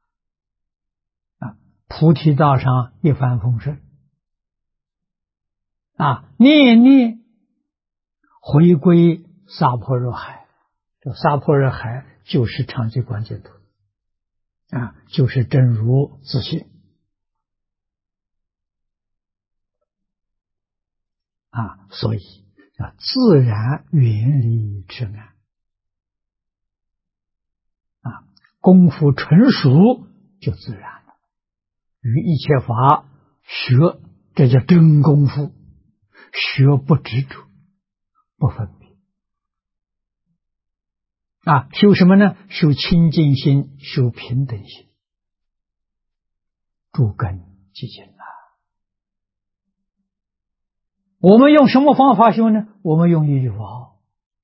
A: 菩提道上一帆风顺念念回归萨婆若海，这萨婆若海就是常寂观净土就是真如自性所以自然远离痴暗功夫纯熟就自然了，于一切法学，这叫真功夫，学不执着，不分别修什么呢？修清净心，修平等心，诸根寂静我们用什么方法修呢？我们用一句佛号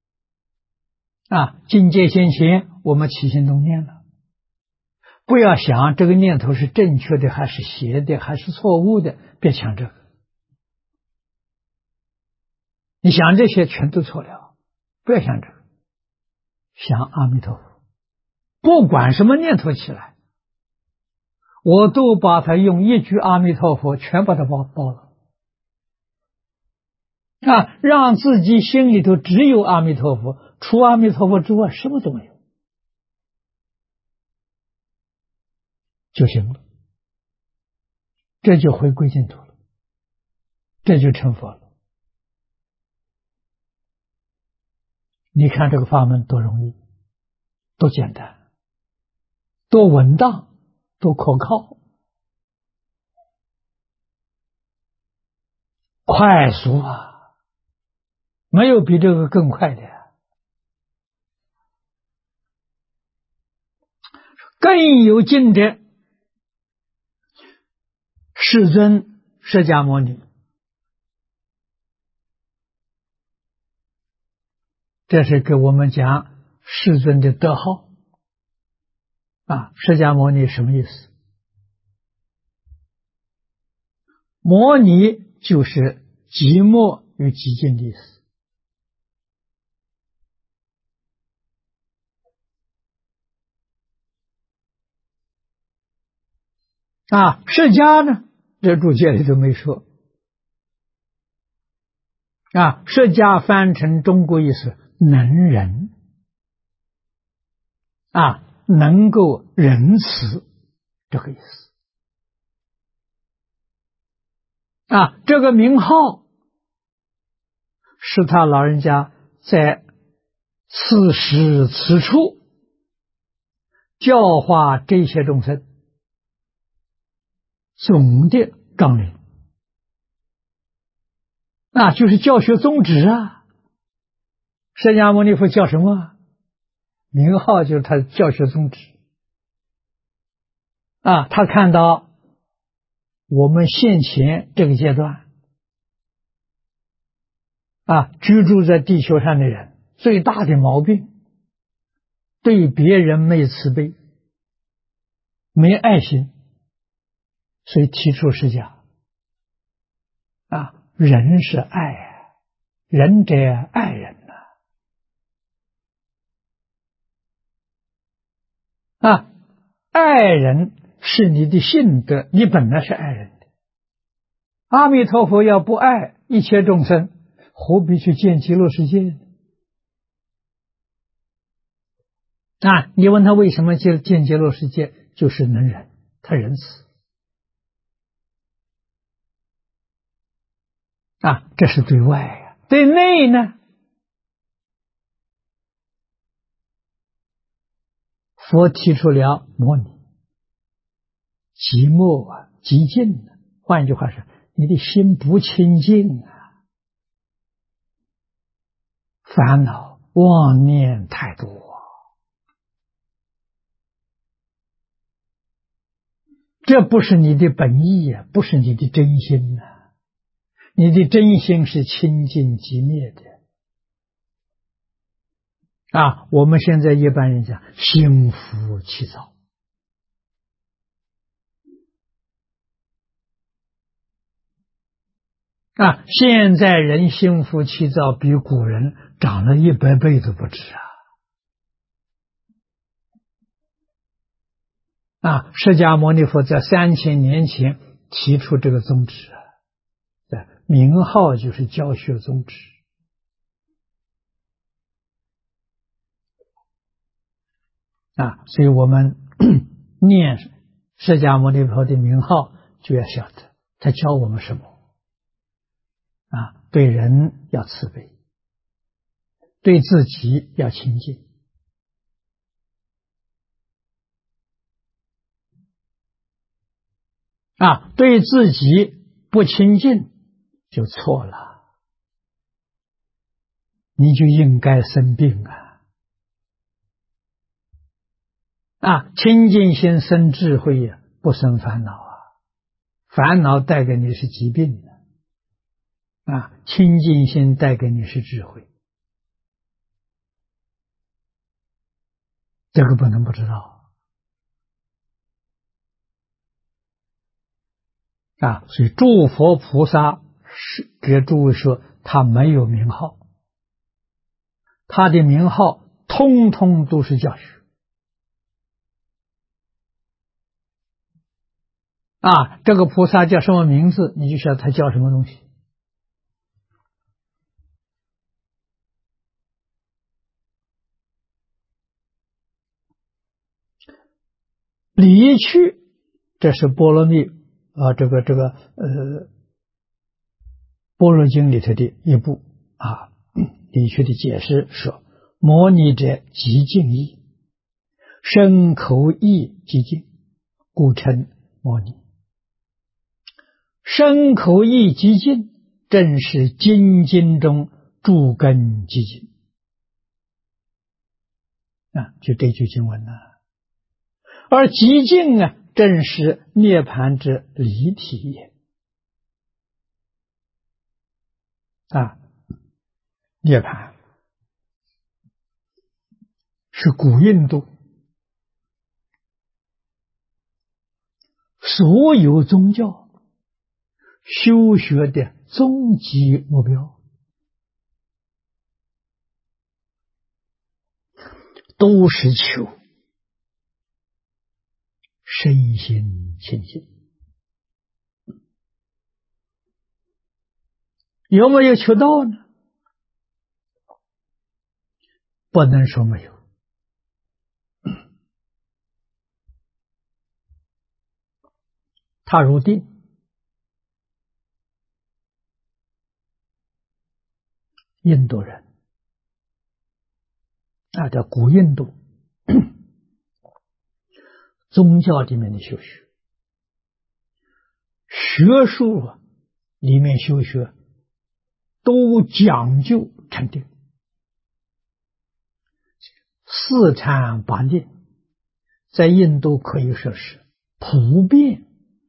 A: 境界现前，我们起心动念了，不要想这个念头是正确的还是邪的还是错误的，别想这个，你想这些全都错了，不要想这个，想阿弥陀佛，不管什么念头起来，我都把它用一句阿弥陀佛全把它包了让自己心里头只有阿弥陀佛，除阿弥陀佛之外什么都没有就行了，这就回归净土了，这就成佛了。你看这个法门多容易，多简单，多稳当，多可靠，快速没有比这个更快的更有劲的世尊释迦牟尼，这是给我们讲世尊的德号释迦牟尼什么意思？ 摩尼就是寂寞与寂静的意思。释迦呢，这注解里头没说。释迦翻成中国意思，能仁，能够仁慈，这个意思。这个名号是他老人家在此时此处教化这些众生总的纲领，就是教学宗旨啊。释迦牟尼佛叫什么？名号就是他的教学宗旨。他看到我们现前这个阶段居住在地球上的人最大的毛病，对别人没慈悲，没爱心，所以提出释迦人是爱，仁者爱人爱人是你的性德，你本来是爱人的。阿弥陀佛要不爱一切众生，何必去见极乐世界呢？你问他为什么见极乐世界，就是能忍，他仁慈。这是对外对内呢？佛提出了摩尼，寂寞寂静换句话说，你的心不清净烦恼妄念太多这不是你的本意不是你的真心你的真心是清净寂灭的我们现在一般人讲心浮气躁现在人心浮气躁比古人长了100倍都不止释迦牟尼佛在3000年前提出这个宗旨名号就是教学宗旨所以我们念释迦牟尼佛的名号就要晓得他教我们什么对人要慈悲，对自己要清净对自己不清净就错了，你就应该生病清净心生智慧不生烦恼烦恼带给你是疾病清净心带给你是智慧，这个不能不知道所以诸佛菩萨是给诸位说他没有名号，他的名号通通都是教学这个菩萨叫什么名字，你就晓得他叫什么东西离去，这是波罗蜜般若经里头的一部离去的解释说，摩尼者极静意，身口意极静，故称摩尼。身口意极静，正是精进中诸根极静就这句经文而极静正是涅槃之离体也涅槃是古印度所有宗教修学的终极目标，都是求身心清净。有没有求道呢？不能说没有。他入定，印度人叫古印度宗教里面的修学，学术里面修学都讲究禅定，四禅八定在印度可以说是普遍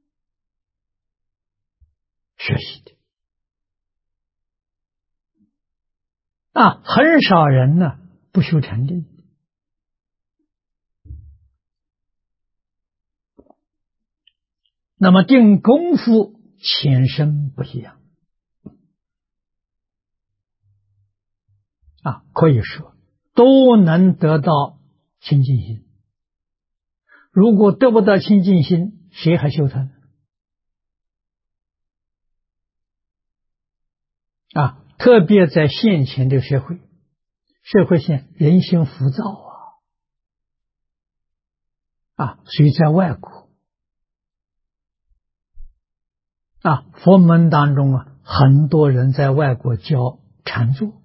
A: 学习的很少人呢不修禅定。那么定功夫浅深不一样可以说都能得到清净心。如果得不到清净心，谁还修它呢？特别在现前的社会现人心浮躁谁在外国佛门当中很多人在外国教禅坐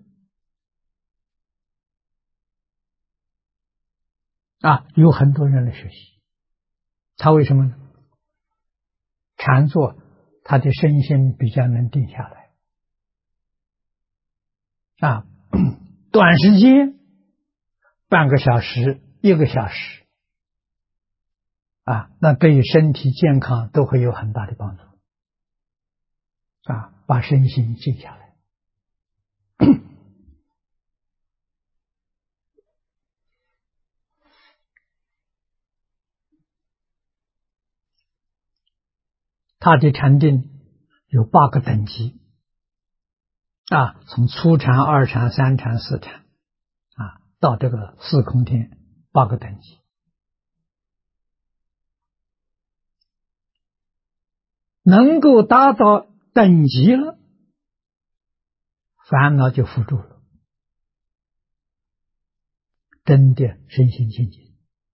A: 有很多人来学习。他为什么呢？禅坐他的身心比较能定下来短时间半个小时1个小时那对于身体健康都会有很大的帮助把身心静下来。他的禅定有8个等级从初禅、2禅、3禅、4禅到这个四空天8个等级。能够达到等级了，烦恼就伏住了，真的身心清净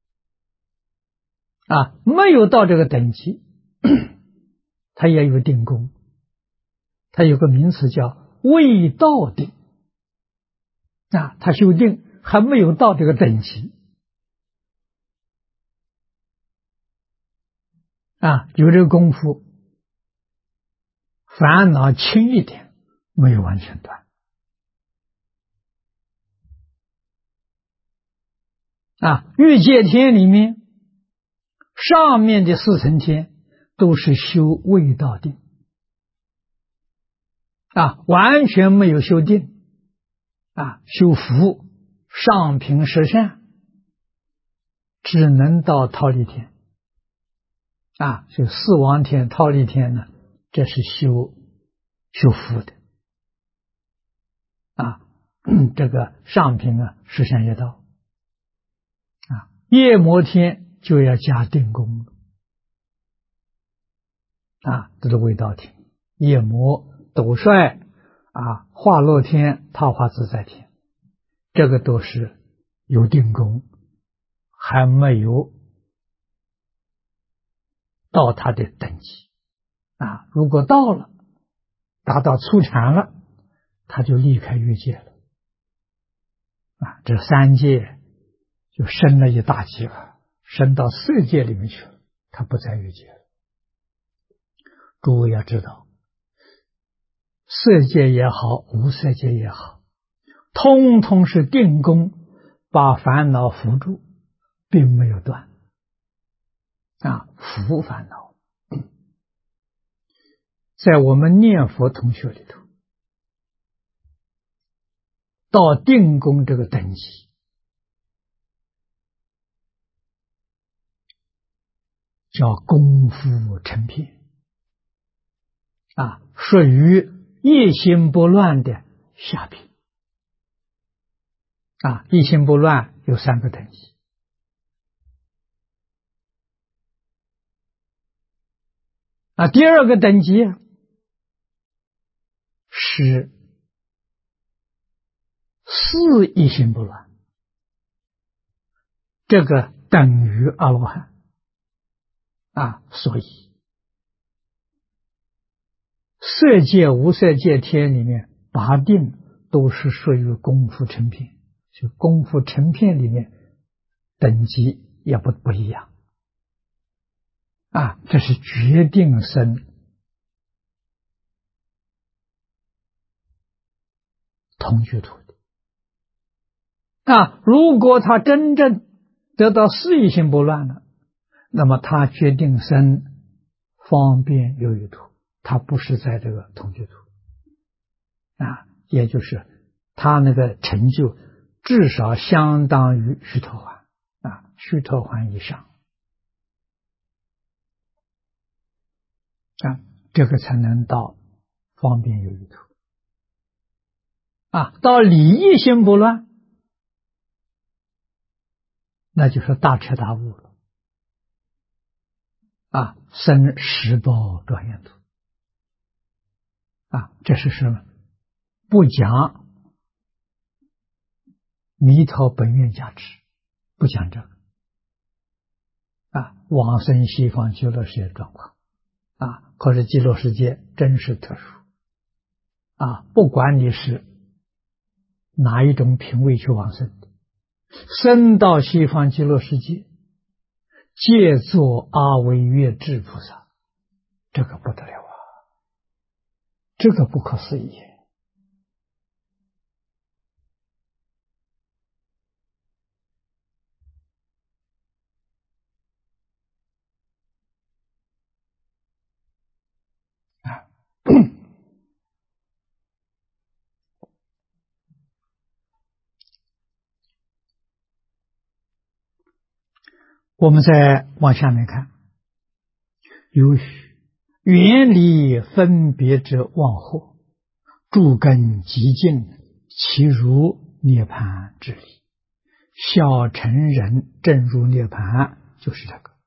A: 没有到这个等级他也有定功，他有个名词叫未到定他修定还没有到这个等级有这个功夫，烦恼轻一点，没有完全断欲界天里面上面的4层天都是修未到定完全没有修定修福上品十善，只能到忉利天就四王天、忉利天呢，这是修福的这个上品十善业道夜摩天就要加定功这是未到天。夜摩、斗率化乐天、桃花自在天，这个都是有定功，还没有到他的等级如果到了，达到初禅了，他就离开欲界了这3界就升了一大级了，升到色界里面去了，他不在欲界了。诸位要知道，色界也好，无色界也好，通通是定功把烦恼扶住，并没有断扶烦恼。在我们念佛同学里头，到定功这个等级叫功夫成片属于一心不乱的下品。一心不乱有3个等级。第2个等级是4一心不乱，这个等于阿罗汉。所以色界、无色界天里面8定都是属于功夫成片，就功夫成片里面等级也不一样。这是决定生同居土的。如果他真正得到4一心不乱了，那么他决定生方便有余土，他不是在这个同居土。也就是他那个成就至少相当于须陀洹，须陀洹以上。这个才能到方便有余土。到理一心不乱，那就是大彻大悟了。生十报庄严土。这是什么？不讲弥陀本愿价值，不讲这个。往生西方极乐世界状况。可是极乐世界真是特殊。不管你是哪一种品位去往生的，生到西方极乐世界，皆作阿惟越致菩萨，这个不得了这个不可思议。我们再往下面看，有远离分别者忘惑，诸根极尽，其如涅槃之理。小乘人正入涅槃，就是这个。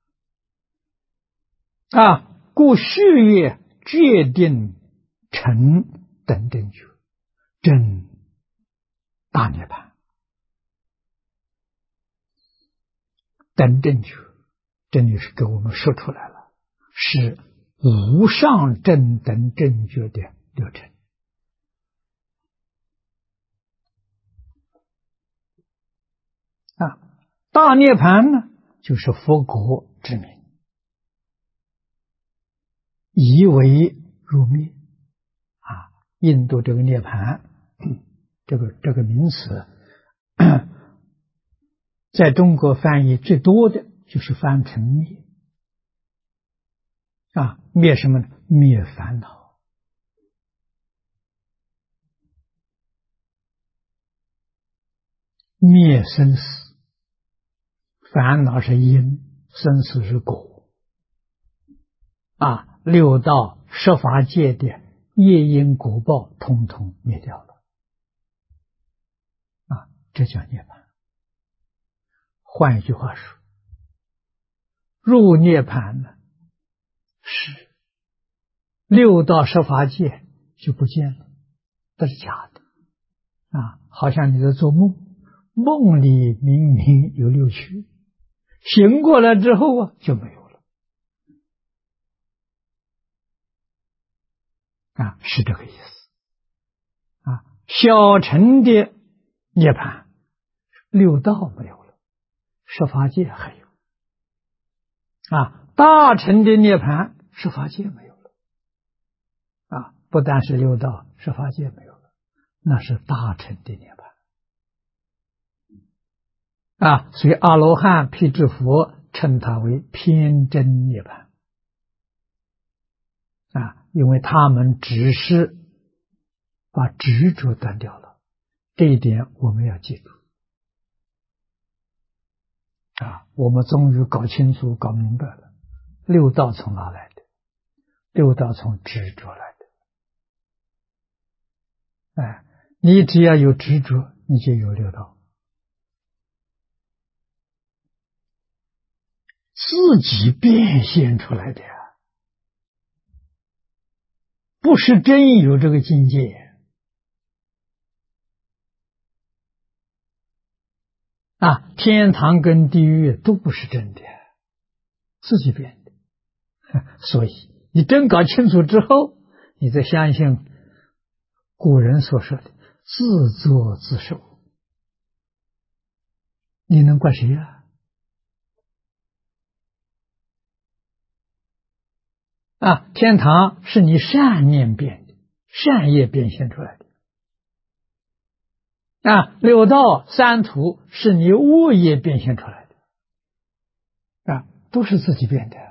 A: 故续业决定成等正觉，正大涅槃。等正觉，这里是给我们说出来了，是无上正等正觉的流程。大涅槃呢，就是佛国之名，以为入灭。印度这个涅槃，这个名词，在中国翻译最多的就是翻成灭。灭什么呢？灭烦恼。灭生死。烦恼是因，生死是果。六道十法界的业因果报统统灭掉了。这叫涅槃。换一句话说，入涅槃呢，是六道十法界就不见了，这是假的。好像你在做梦，梦里明明有六趣，醒过来之后就没有了。是这个意思。小乘的涅槃，六道没有了，十法界还有。大乘的涅槃，十法界没有了。不但是六道，十法界没有了，那是大乘的涅槃。所以阿罗汉、辟支佛称它为偏真涅槃。因为他们只是把执着断掉了，这一点我们要记住。我们终于搞清楚、搞明白了，六道从哪来的？六道从执着来的。 哎，你只要有执着，你就有六道，自己变现出来的呀，不是真有这个境界啊！天堂跟地狱都不是真的，自己变的。所以你真搞清楚之后，你再相信古人所说的自作自受，你能怪谁呀？啊，天堂是你善念变的，善业变现出来的。啊，六道三途是你恶业变现出来的，啊，都是自己变的。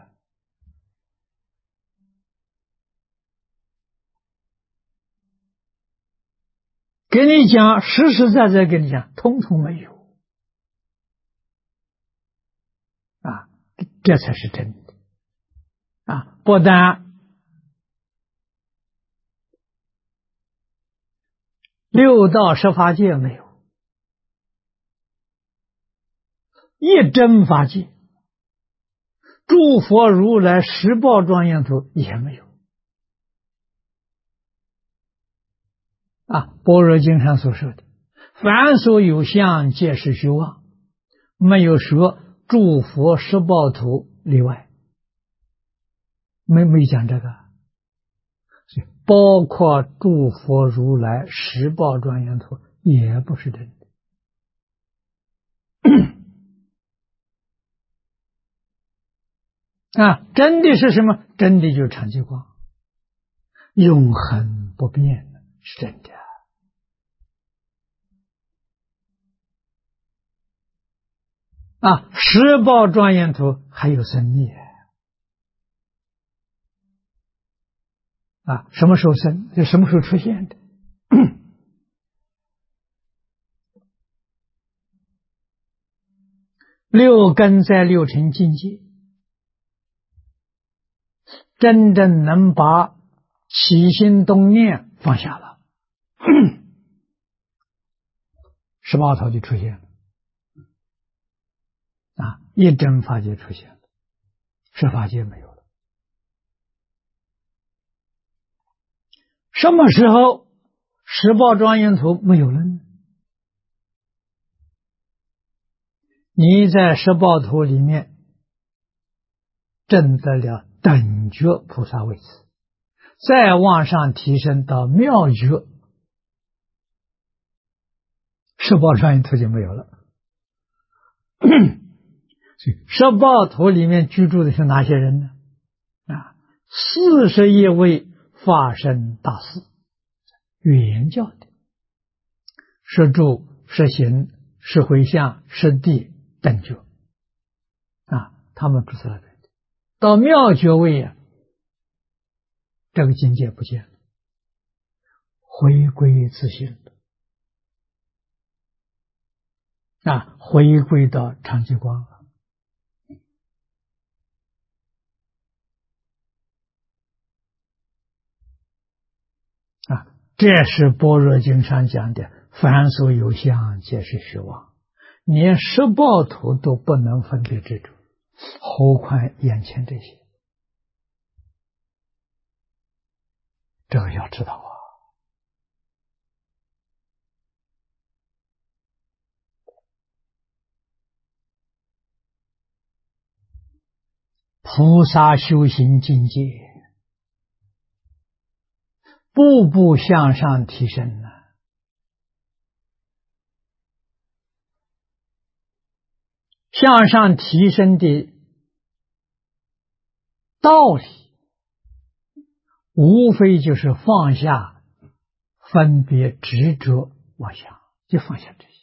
A: 给你讲，实实在在跟你讲，通通没有，啊，这才是真的。啊，不但六道十法界没有，一真法界，诸佛如来十报庄严图也没有。啊，般若经上所说的，凡所有相，皆是虚妄，没有说诸佛十报图例外，没讲这个，包括诸佛如来十报庄严图也不是真的。啊，真的是什么？真的就是常寂光，永恒不变的，是真的。啊，十报庄严图还有生灭。啊，什么时候生？就什么时候出现的？六根在六尘境界，真正能把起心动念放下了，十八头就出现了。啊，一真法界出现了，十法界没有了。什么时候十报庄严图没有了呢？你在十报图里面证得了等觉菩萨位置，再往上提升到妙觉，十报庄严图就没有了。十报图里面居住的是哪些人呢？啊，41位法身大士，原教的，是住、是行、是回向、是地等觉，啊，他们住在那边。到妙觉位啊，这个境界不见了，回归自性了，啊，回归到常寂光了。啊，这是般若经上讲的，凡所有相，皆是虚妄。连十报图都不能分别执着，何况眼前这些？这个要知道啊。菩萨修行境界，步步向上提升呢。向上提升的道理，无非就是放下分别执着妄想，就放下这些。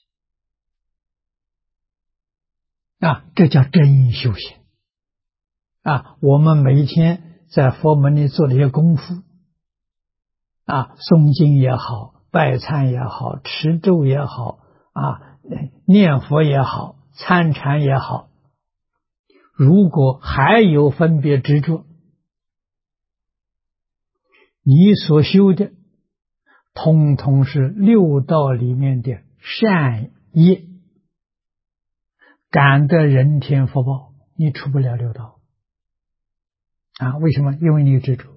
A: 啊，这叫真修行。啊，我们每一天在佛门里做的一些功夫，啊，诵经也好，拜忏也好，持咒也好，啊，念佛也好，参禅也好，如果还有分别执着，你所修的通通是六道里面的善业，感得人天福报，你出不了六道啊！为什么？因为你执着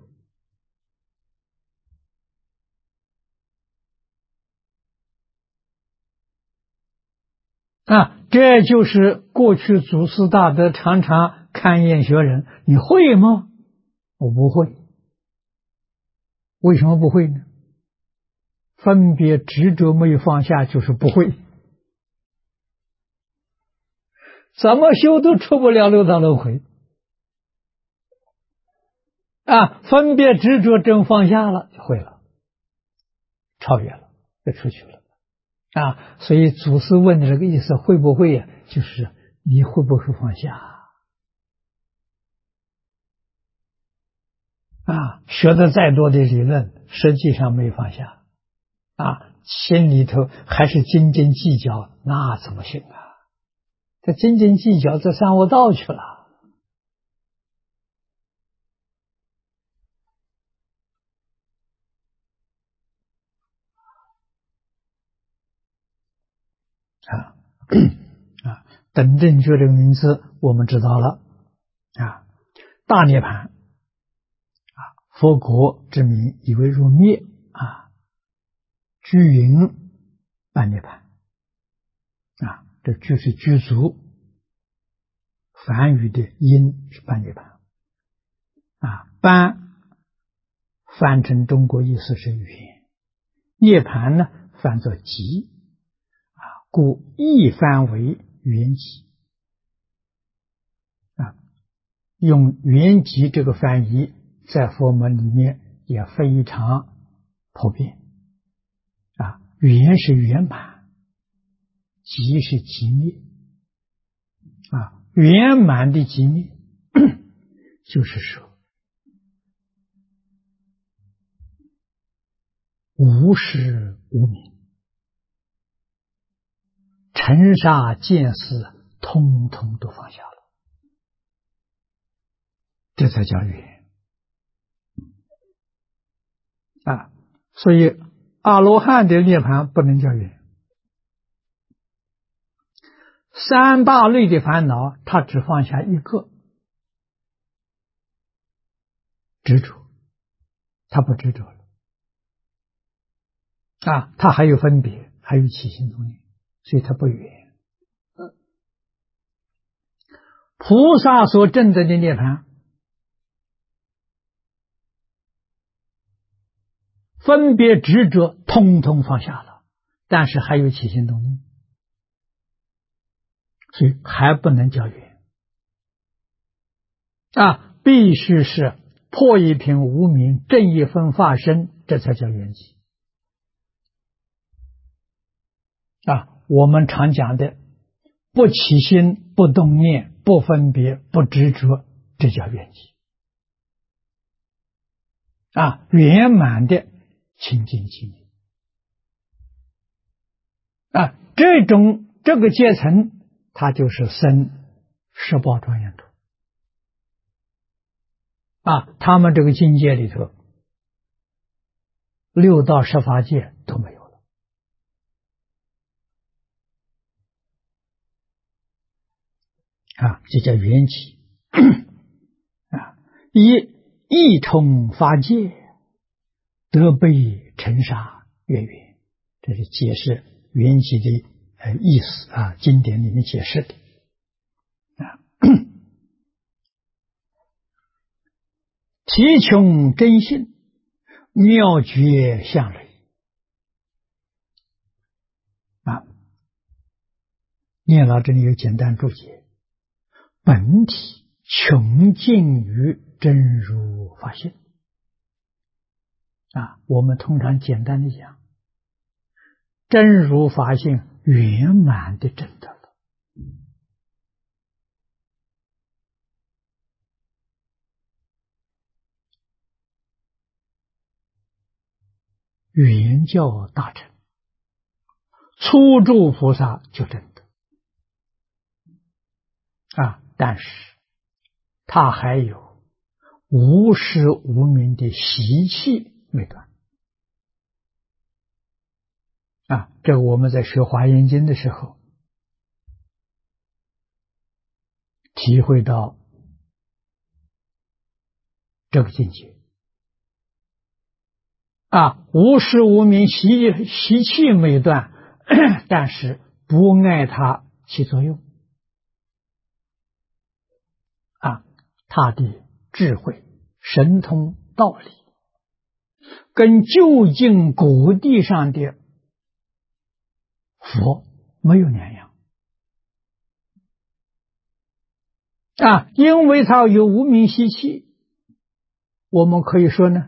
A: 啊！这就是过去祖师大德常常看厌学人，你会吗？我不会。为什么不会呢？分别执着没有放下，就是不会。怎么修都出不了六道轮回啊！分别执着真放下了，就会了，超越了，就出去了啊！所以祖师问的这个意思，会不会呀？就是你会不会放下啊？学的再多的理论，实际上没放下啊，心里头还是斤斤计较，那怎么行啊？这斤斤计较，这三恶道去了。啊啊，等正觉这个名字我们知道了啊，大涅盘啊，佛国之名以为入灭啊，居云半涅盘啊，这就是居足，梵语的音是半涅盘啊，半翻成中国意思是圆，涅盘呢翻作极啊，故一翻为圆极啊。用圆寂这个翻译，在佛门里面也非常普遍啊。圆是圆满，寂是寂灭啊。圆满的寂灭，就是说无始无明，尘沙见识，通通都放下了，这才叫圆啊。所以阿罗汉的涅槃不能叫圆。三大类的烦恼，他只放下一个执着，他不执着了啊，他还有分别，还有起心动念，所以他不圆。菩萨所证得的涅槃，分别执着通通放下了，但是还有起心动念，所以还不能叫圆啊，必须是破一品无明，正一分法身，这才叫圆寂啊。我们常讲的不起心、不动念、不分别、不执着，这叫圆寂啊，圆满的清净寂灭啊。这个阶层，它就是生十报庄严土啊。他们这个境界里头，六道十法界都没有了啊，这叫缘起啊。一冲法界，得被尘沙月圆，这是解释缘起的意思啊，经典里面解释的啊。体穷真性，妙觉相类啊。念老这里有简单注解：本体穷尽于真如法性啊。我们通常简单的讲，真如法性圆满的证得了，圆教大成，初住菩萨就证得啊。但是他还有无始无明的习气没断这个我们在学华严经的时候，体会到这个境界。无时无明习气没断，但是不碍它起作用。他的智慧、神通、道理，跟就近果地上的佛没有两样。因为它有无明习气，我们可以说呢，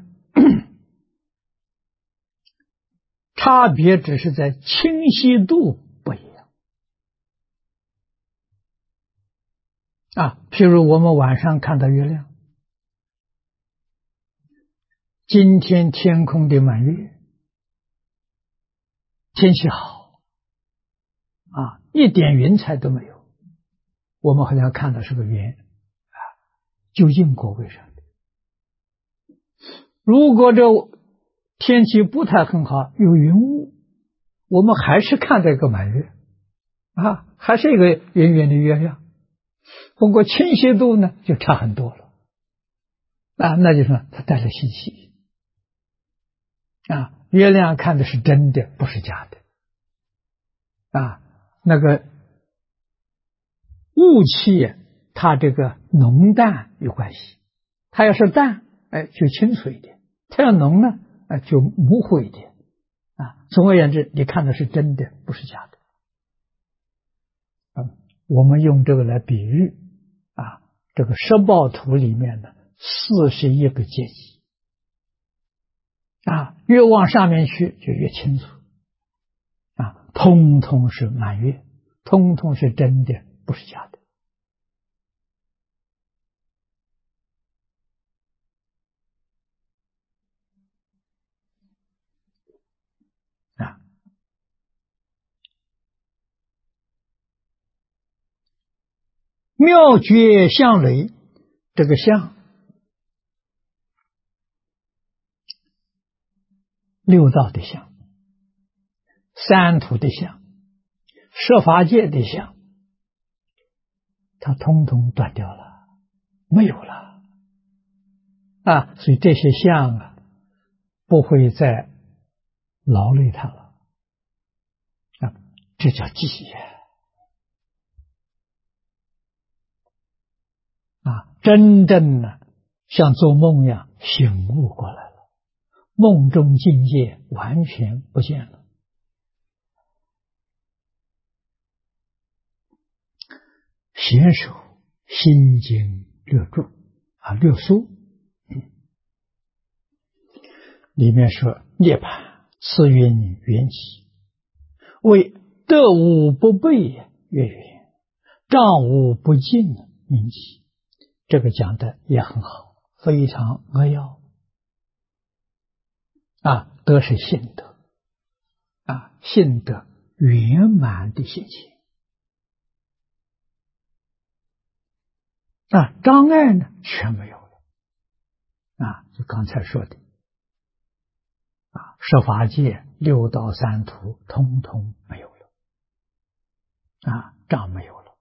A: 差别只是在清晰度不一样。譬如我们晚上看到月亮，今天天空的满月，天气好，一点云彩都没有，我们好像看到是个圆，究竟果位上的。如果这天气不太很好，有云雾，我们还是看到一个满月，还是一个圆圆的月亮，不过清晰度呢就差很多了。那就是说它带来信息。月亮看的是真的，不是假的。那个雾气它这个浓淡有关系，它要是淡，就清楚一点；它要浓呢，就模糊一点。总而言之，你看的是真的，不是假的。我们用这个来比喻这个十报图里面的41个阶级越往上面去就越清楚通通是满月，通通是真的，不是假的。妙觉相雷，这个相六道的相，三途的相，设法界的相，它通通断掉了，没有了所以这些相不会再劳累它了这叫寂业真正的像做梦一样醒悟过来了，梦中境界完全不见了。贤手心经略注略疏里面说，涅槃次云缘起，为得无不备月圆，障无不尽明起。这个讲的也很好，非常扼要德是信德信德圆满的心情障碍呢全没有了就刚才说的设法界六道三途通通没有了障没有了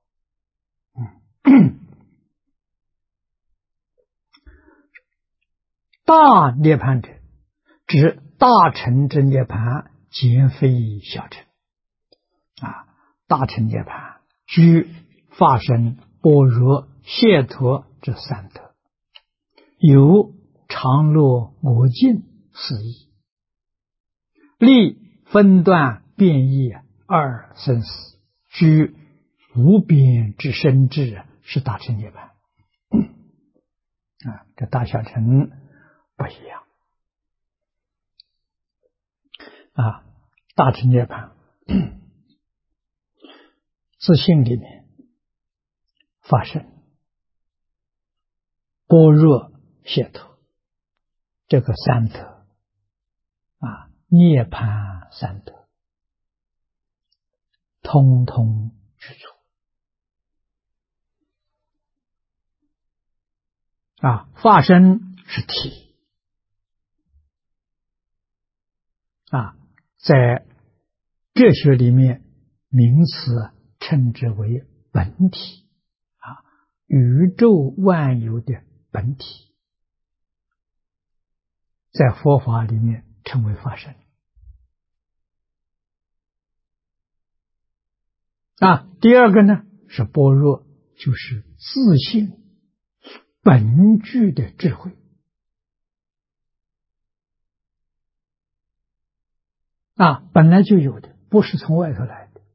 A: 大涅槃者，指大乘之涅槃，皆非小乘大乘涅槃居法身、般若、解脱这三德，有常乐我净四义，立分段变异二生死，居无边之身智，是大乘涅槃这大小乘不一样大乘涅槃自性里面发生般若解脱这个三德涅槃三德通通具足化身是体在哲学里面名词称之为本体宇宙万有的本体，在佛法里面称为法身第二个呢是般若，就是自性本具的智慧本来就有的，不是从外头来的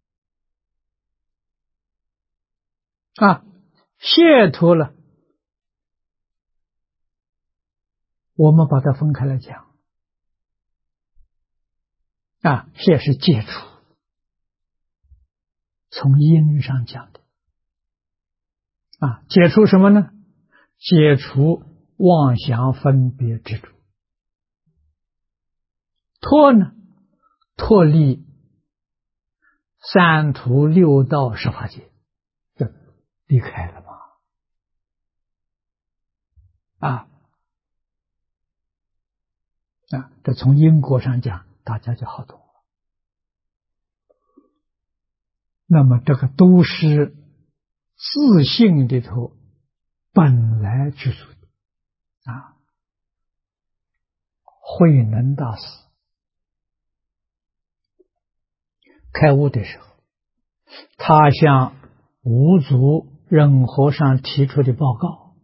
A: 解脱了，我们把它分开来讲解是解除，从因上讲的解除什么呢？解除妄想分别执着。脱呢？脱离三途六道十法界，就离开了嘛这从因果上讲，大家就好懂了。那么这个都是自性里头本来具足的慧能大师开悟的时候，他向五祖忍和尚提出的报告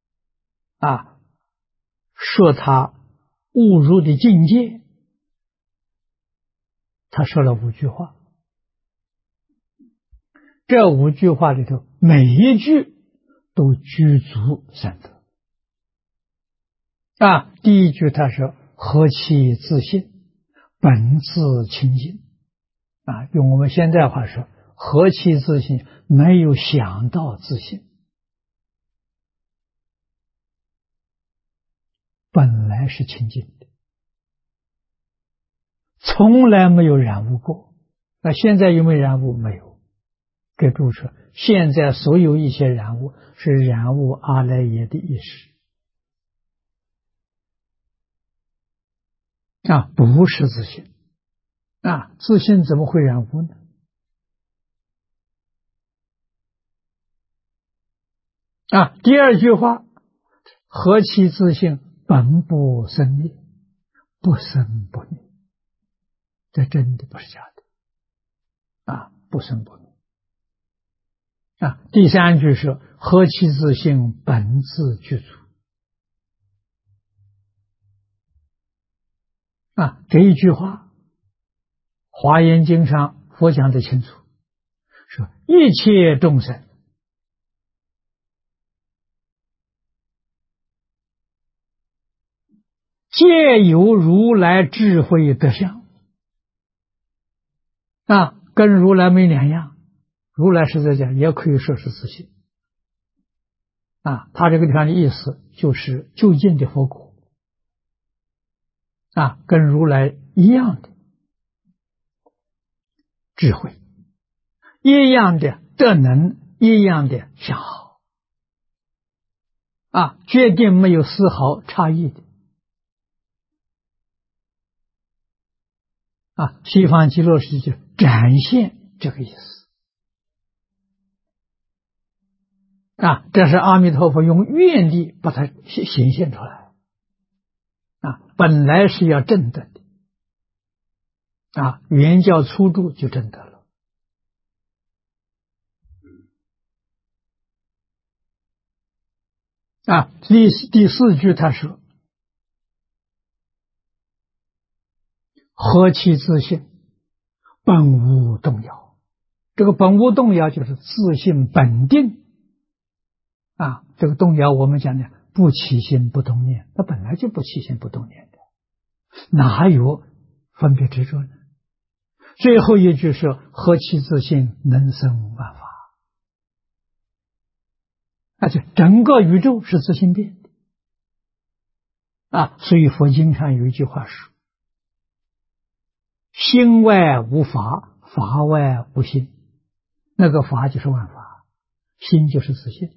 A: 说他悟入的境界，他说了5句话，这5句话里头每一句都具足三德第一句他说何其自信，本自清净用我们现在话说，何其自信，没有想到自信，本来是清净的，从来没有染污过。现在有没有染污？没有。给注说，现在所有一些染污是染污阿赖耶的意识不是自信自信怎么会染污呢？第二句话，何其自性，本不生灭，不生不灭，这真的不是假的不生不灭第三句是何其自性，本自具足这一句话华严经上佛讲得清楚，说一切众生皆有如来智慧德相跟如来没两样。如来是在讲，也可以说是自信他这个地方的意思就是究竟的佛果跟如来一样的智慧，一样的德能，一样的相好决定没有丝毫差异的西方极乐世界展现这个意思这是阿弥陀佛用愿力把它显现出来本来是要证得的原教初住就证得了第四句他说何其自性，本无动摇。这个本无动摇就是自性本定这个动摇我们讲的不起心不动念，它本来就不起心不动念的，哪有分别执着呢？最后一句是何其自性，能生万法。就整个宇宙是自性变的所以佛经上有一句话说，心外无法，法外无心。那个法就是万法，心就是自性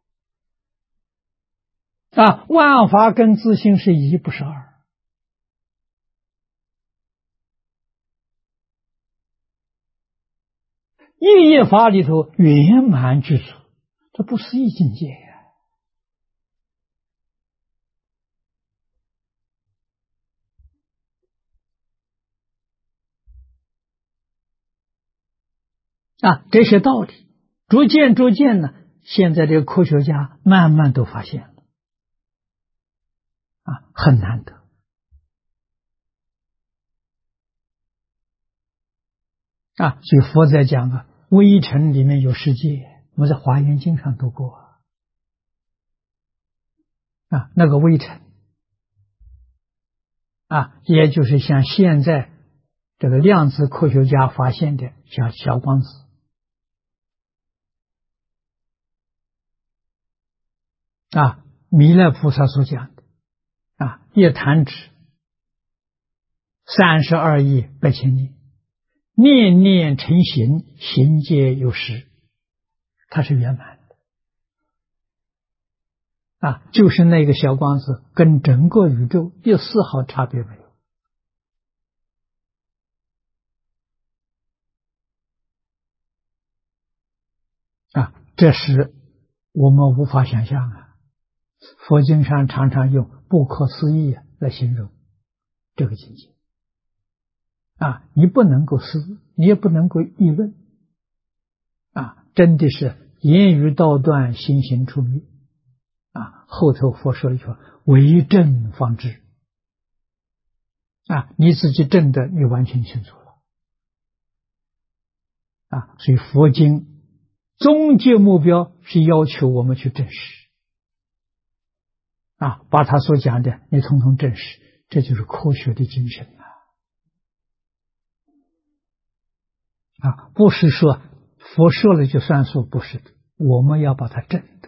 A: 万法跟自性是一，不是二一业法里头圆满具足，这不是一境界呀。这些道理逐渐呢，现在这个科学家慢慢都发现了，很难得。所以佛在讲微尘里面有世界，我们在华严经上读过那个微尘也就是像现在这个量子科学家发现的小光子弥勒菩萨所讲的一弹指32亿8千年，念念成形，形皆有实，它是圆满的就是那个小光子跟整个宇宙一丝毫差别没有这是我们无法想象佛经上常常用不可思议来形容这个境界你不能够思，你也不能够议论真的是言语道断，心行出灭后头佛说了一句话，为证方知你自己证的你完全清楚了所以佛经终极目标是要求我们去证实把他所讲的你统统证实，这就是科学的精神不是说佛说了就算数，不是的，我们要把它证得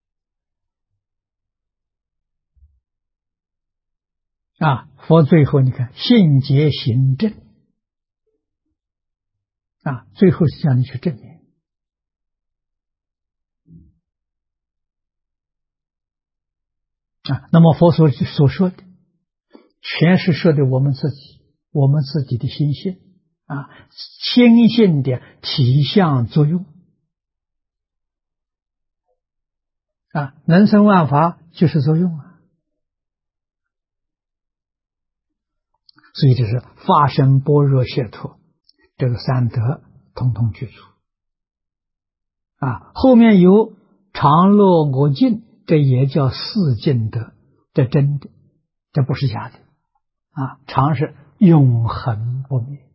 A: 佛最后你看信解行证最后是叫你去证明那么佛所说的全是说的我们自己的心性心性的体相作用能生万法就是作用所以这是法身般若解脱这个三德统统具足后面有常乐我净，这也叫四净德，这真的，这不是假的常是永恒不灭，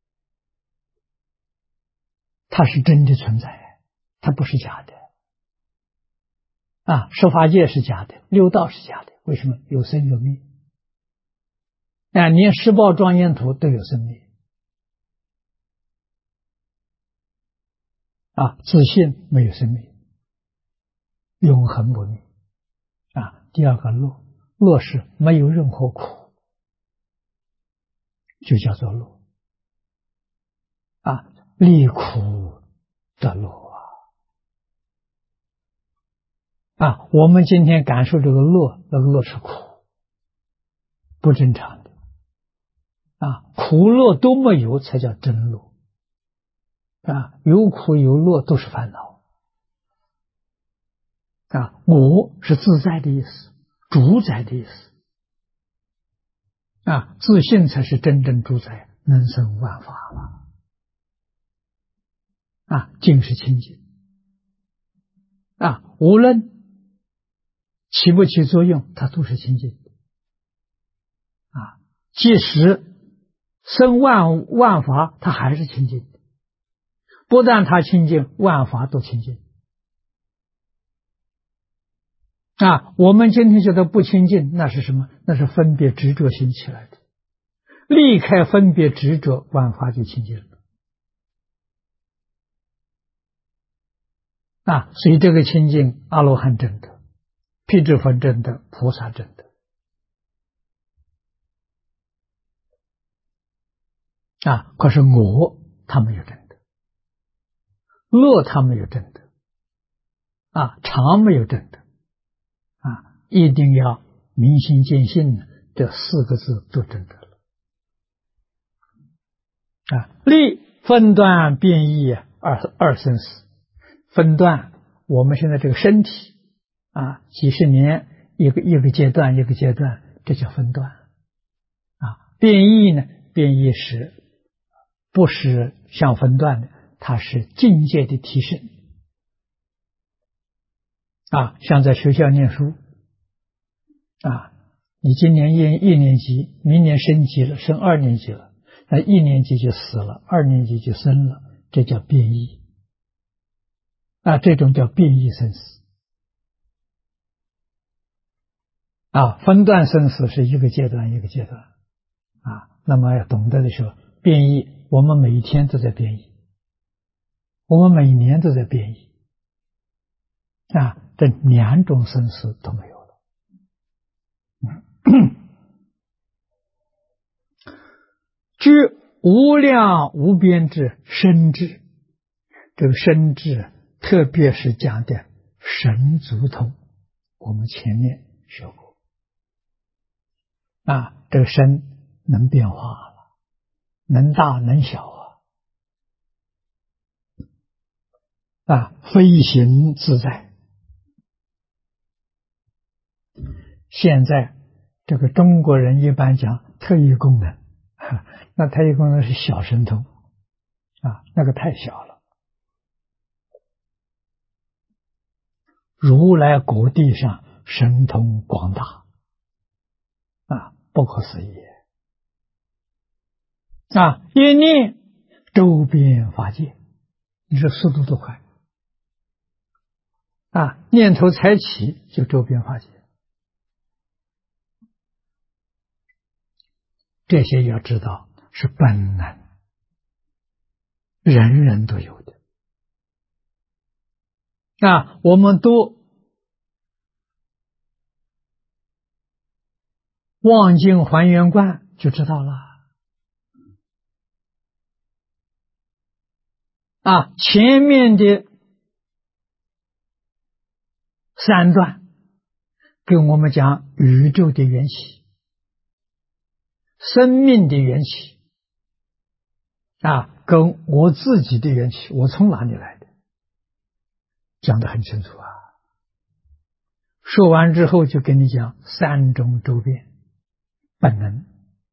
A: 它是真的存在，它不是假的十法界是假的，六道是假的，为什么？有生有灭连十报庄严土都有生灭自信没有生灭，永恒不灭第二个乐是没有任何苦，就叫做乐离苦得乐我们今天感受这个乐，那个乐是苦，不正常的苦乐都没有才叫真乐有苦有乐都是烦恼我是自在的意思，主宰的意思自信才是真正主宰，能生万法了净是清净无论起不起作用，它都是清净的即使生万法，它还是清净的，不但它清净，万法都清净我们今天觉得不清净，那是什么？那是分别执着心起来的，离开分别执着，万法就清净了所以这个清净，阿罗汉证得，辟支佛证得，菩萨证得可是我他没有证得，乐他没有证得常没有证得一定要明心见性，这四个字都证得了立分段变异二生死，分段我们现在这个身体啊，几十年一个阶段一个阶段，这叫分段啊。变异呢，变异是不是像分段的？它是境界的提升啊，像在学校念书啊，你今年一年级，明年升级了，升2年级了，那1年级就死了，2年级就生了，这叫变异啊，这种叫变异生死啊。分段生死是一个阶段一个阶段啊，那么要懂得的时候，变异我们每一天都在变异，我们每年都在变异啊，这2种生死都没有了。居无量无边之身智，这个身智特别是讲的神足通，我们前面学过啊，这个身能变化了，能大能小啊，飞行自在。现在这个中国人一般讲特异功能，那特异功能是小神通啊，那个太小了。如来果地上神通广大啊，不可思议啊！一念周边法界，你说速度多快啊！念头才起就周边法界，这些要知道是本能，人人都有的啊！我们都望境还原观就知道了啊！前面的3段跟我们讲宇宙的缘起，生命的缘起啊，跟我自己的缘起，我从哪里来的，讲得很清楚啊。说完之后就跟你讲3种周边本能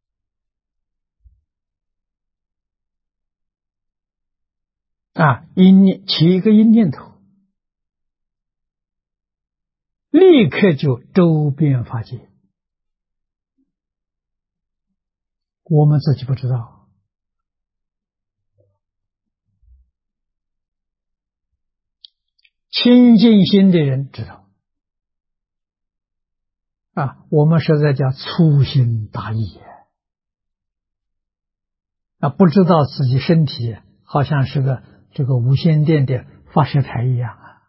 A: 啊，起一个一念头，立刻就周边法界，我们自己不知道。清净心的人知道啊，我们实在叫粗心大意啊，不知道自己身体好像是个这个无线电的发射台一样啊。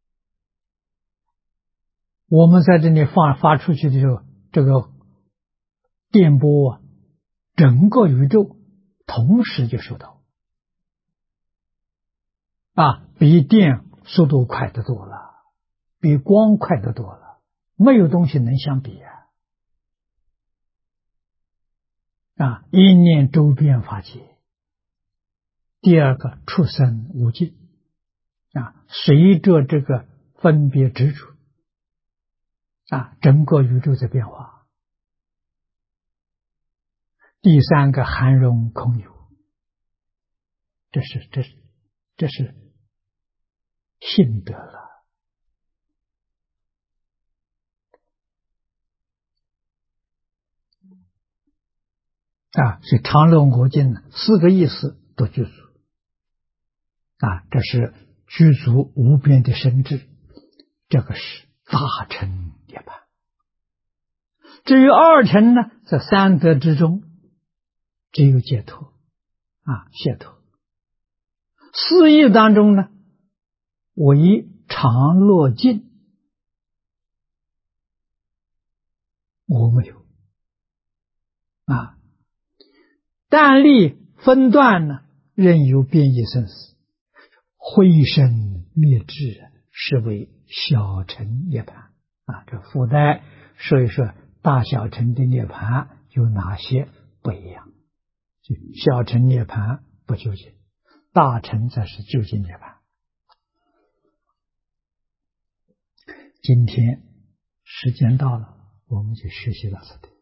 A: 我们在这里发出去的时候，这个电波啊，整个宇宙同时就收到啊，比电速度快得多了，比光快得多了，没有东西能相比啊！一念周边法界。第二个，畜生无尽啊，随着这个分别执着啊，整个宇宙在变化。第3个，含容空有，这是信得了啊！所以常乐我净4个意思都具足啊，这是具足无边的身智，这个是大乘涅槃。至于二乘呢，在3德之中只有解脱啊，解脱。4义当中呢，唯常乐净我没有啊，但立分段呢，任有变异生死，灰身灭智，是为小乘涅槃啊。这附带说一说大小乘的涅槃有哪些不一样。小乘涅槃不究竟， 大乘则是究竟涅槃。今天时间到了，我们就学习到这里。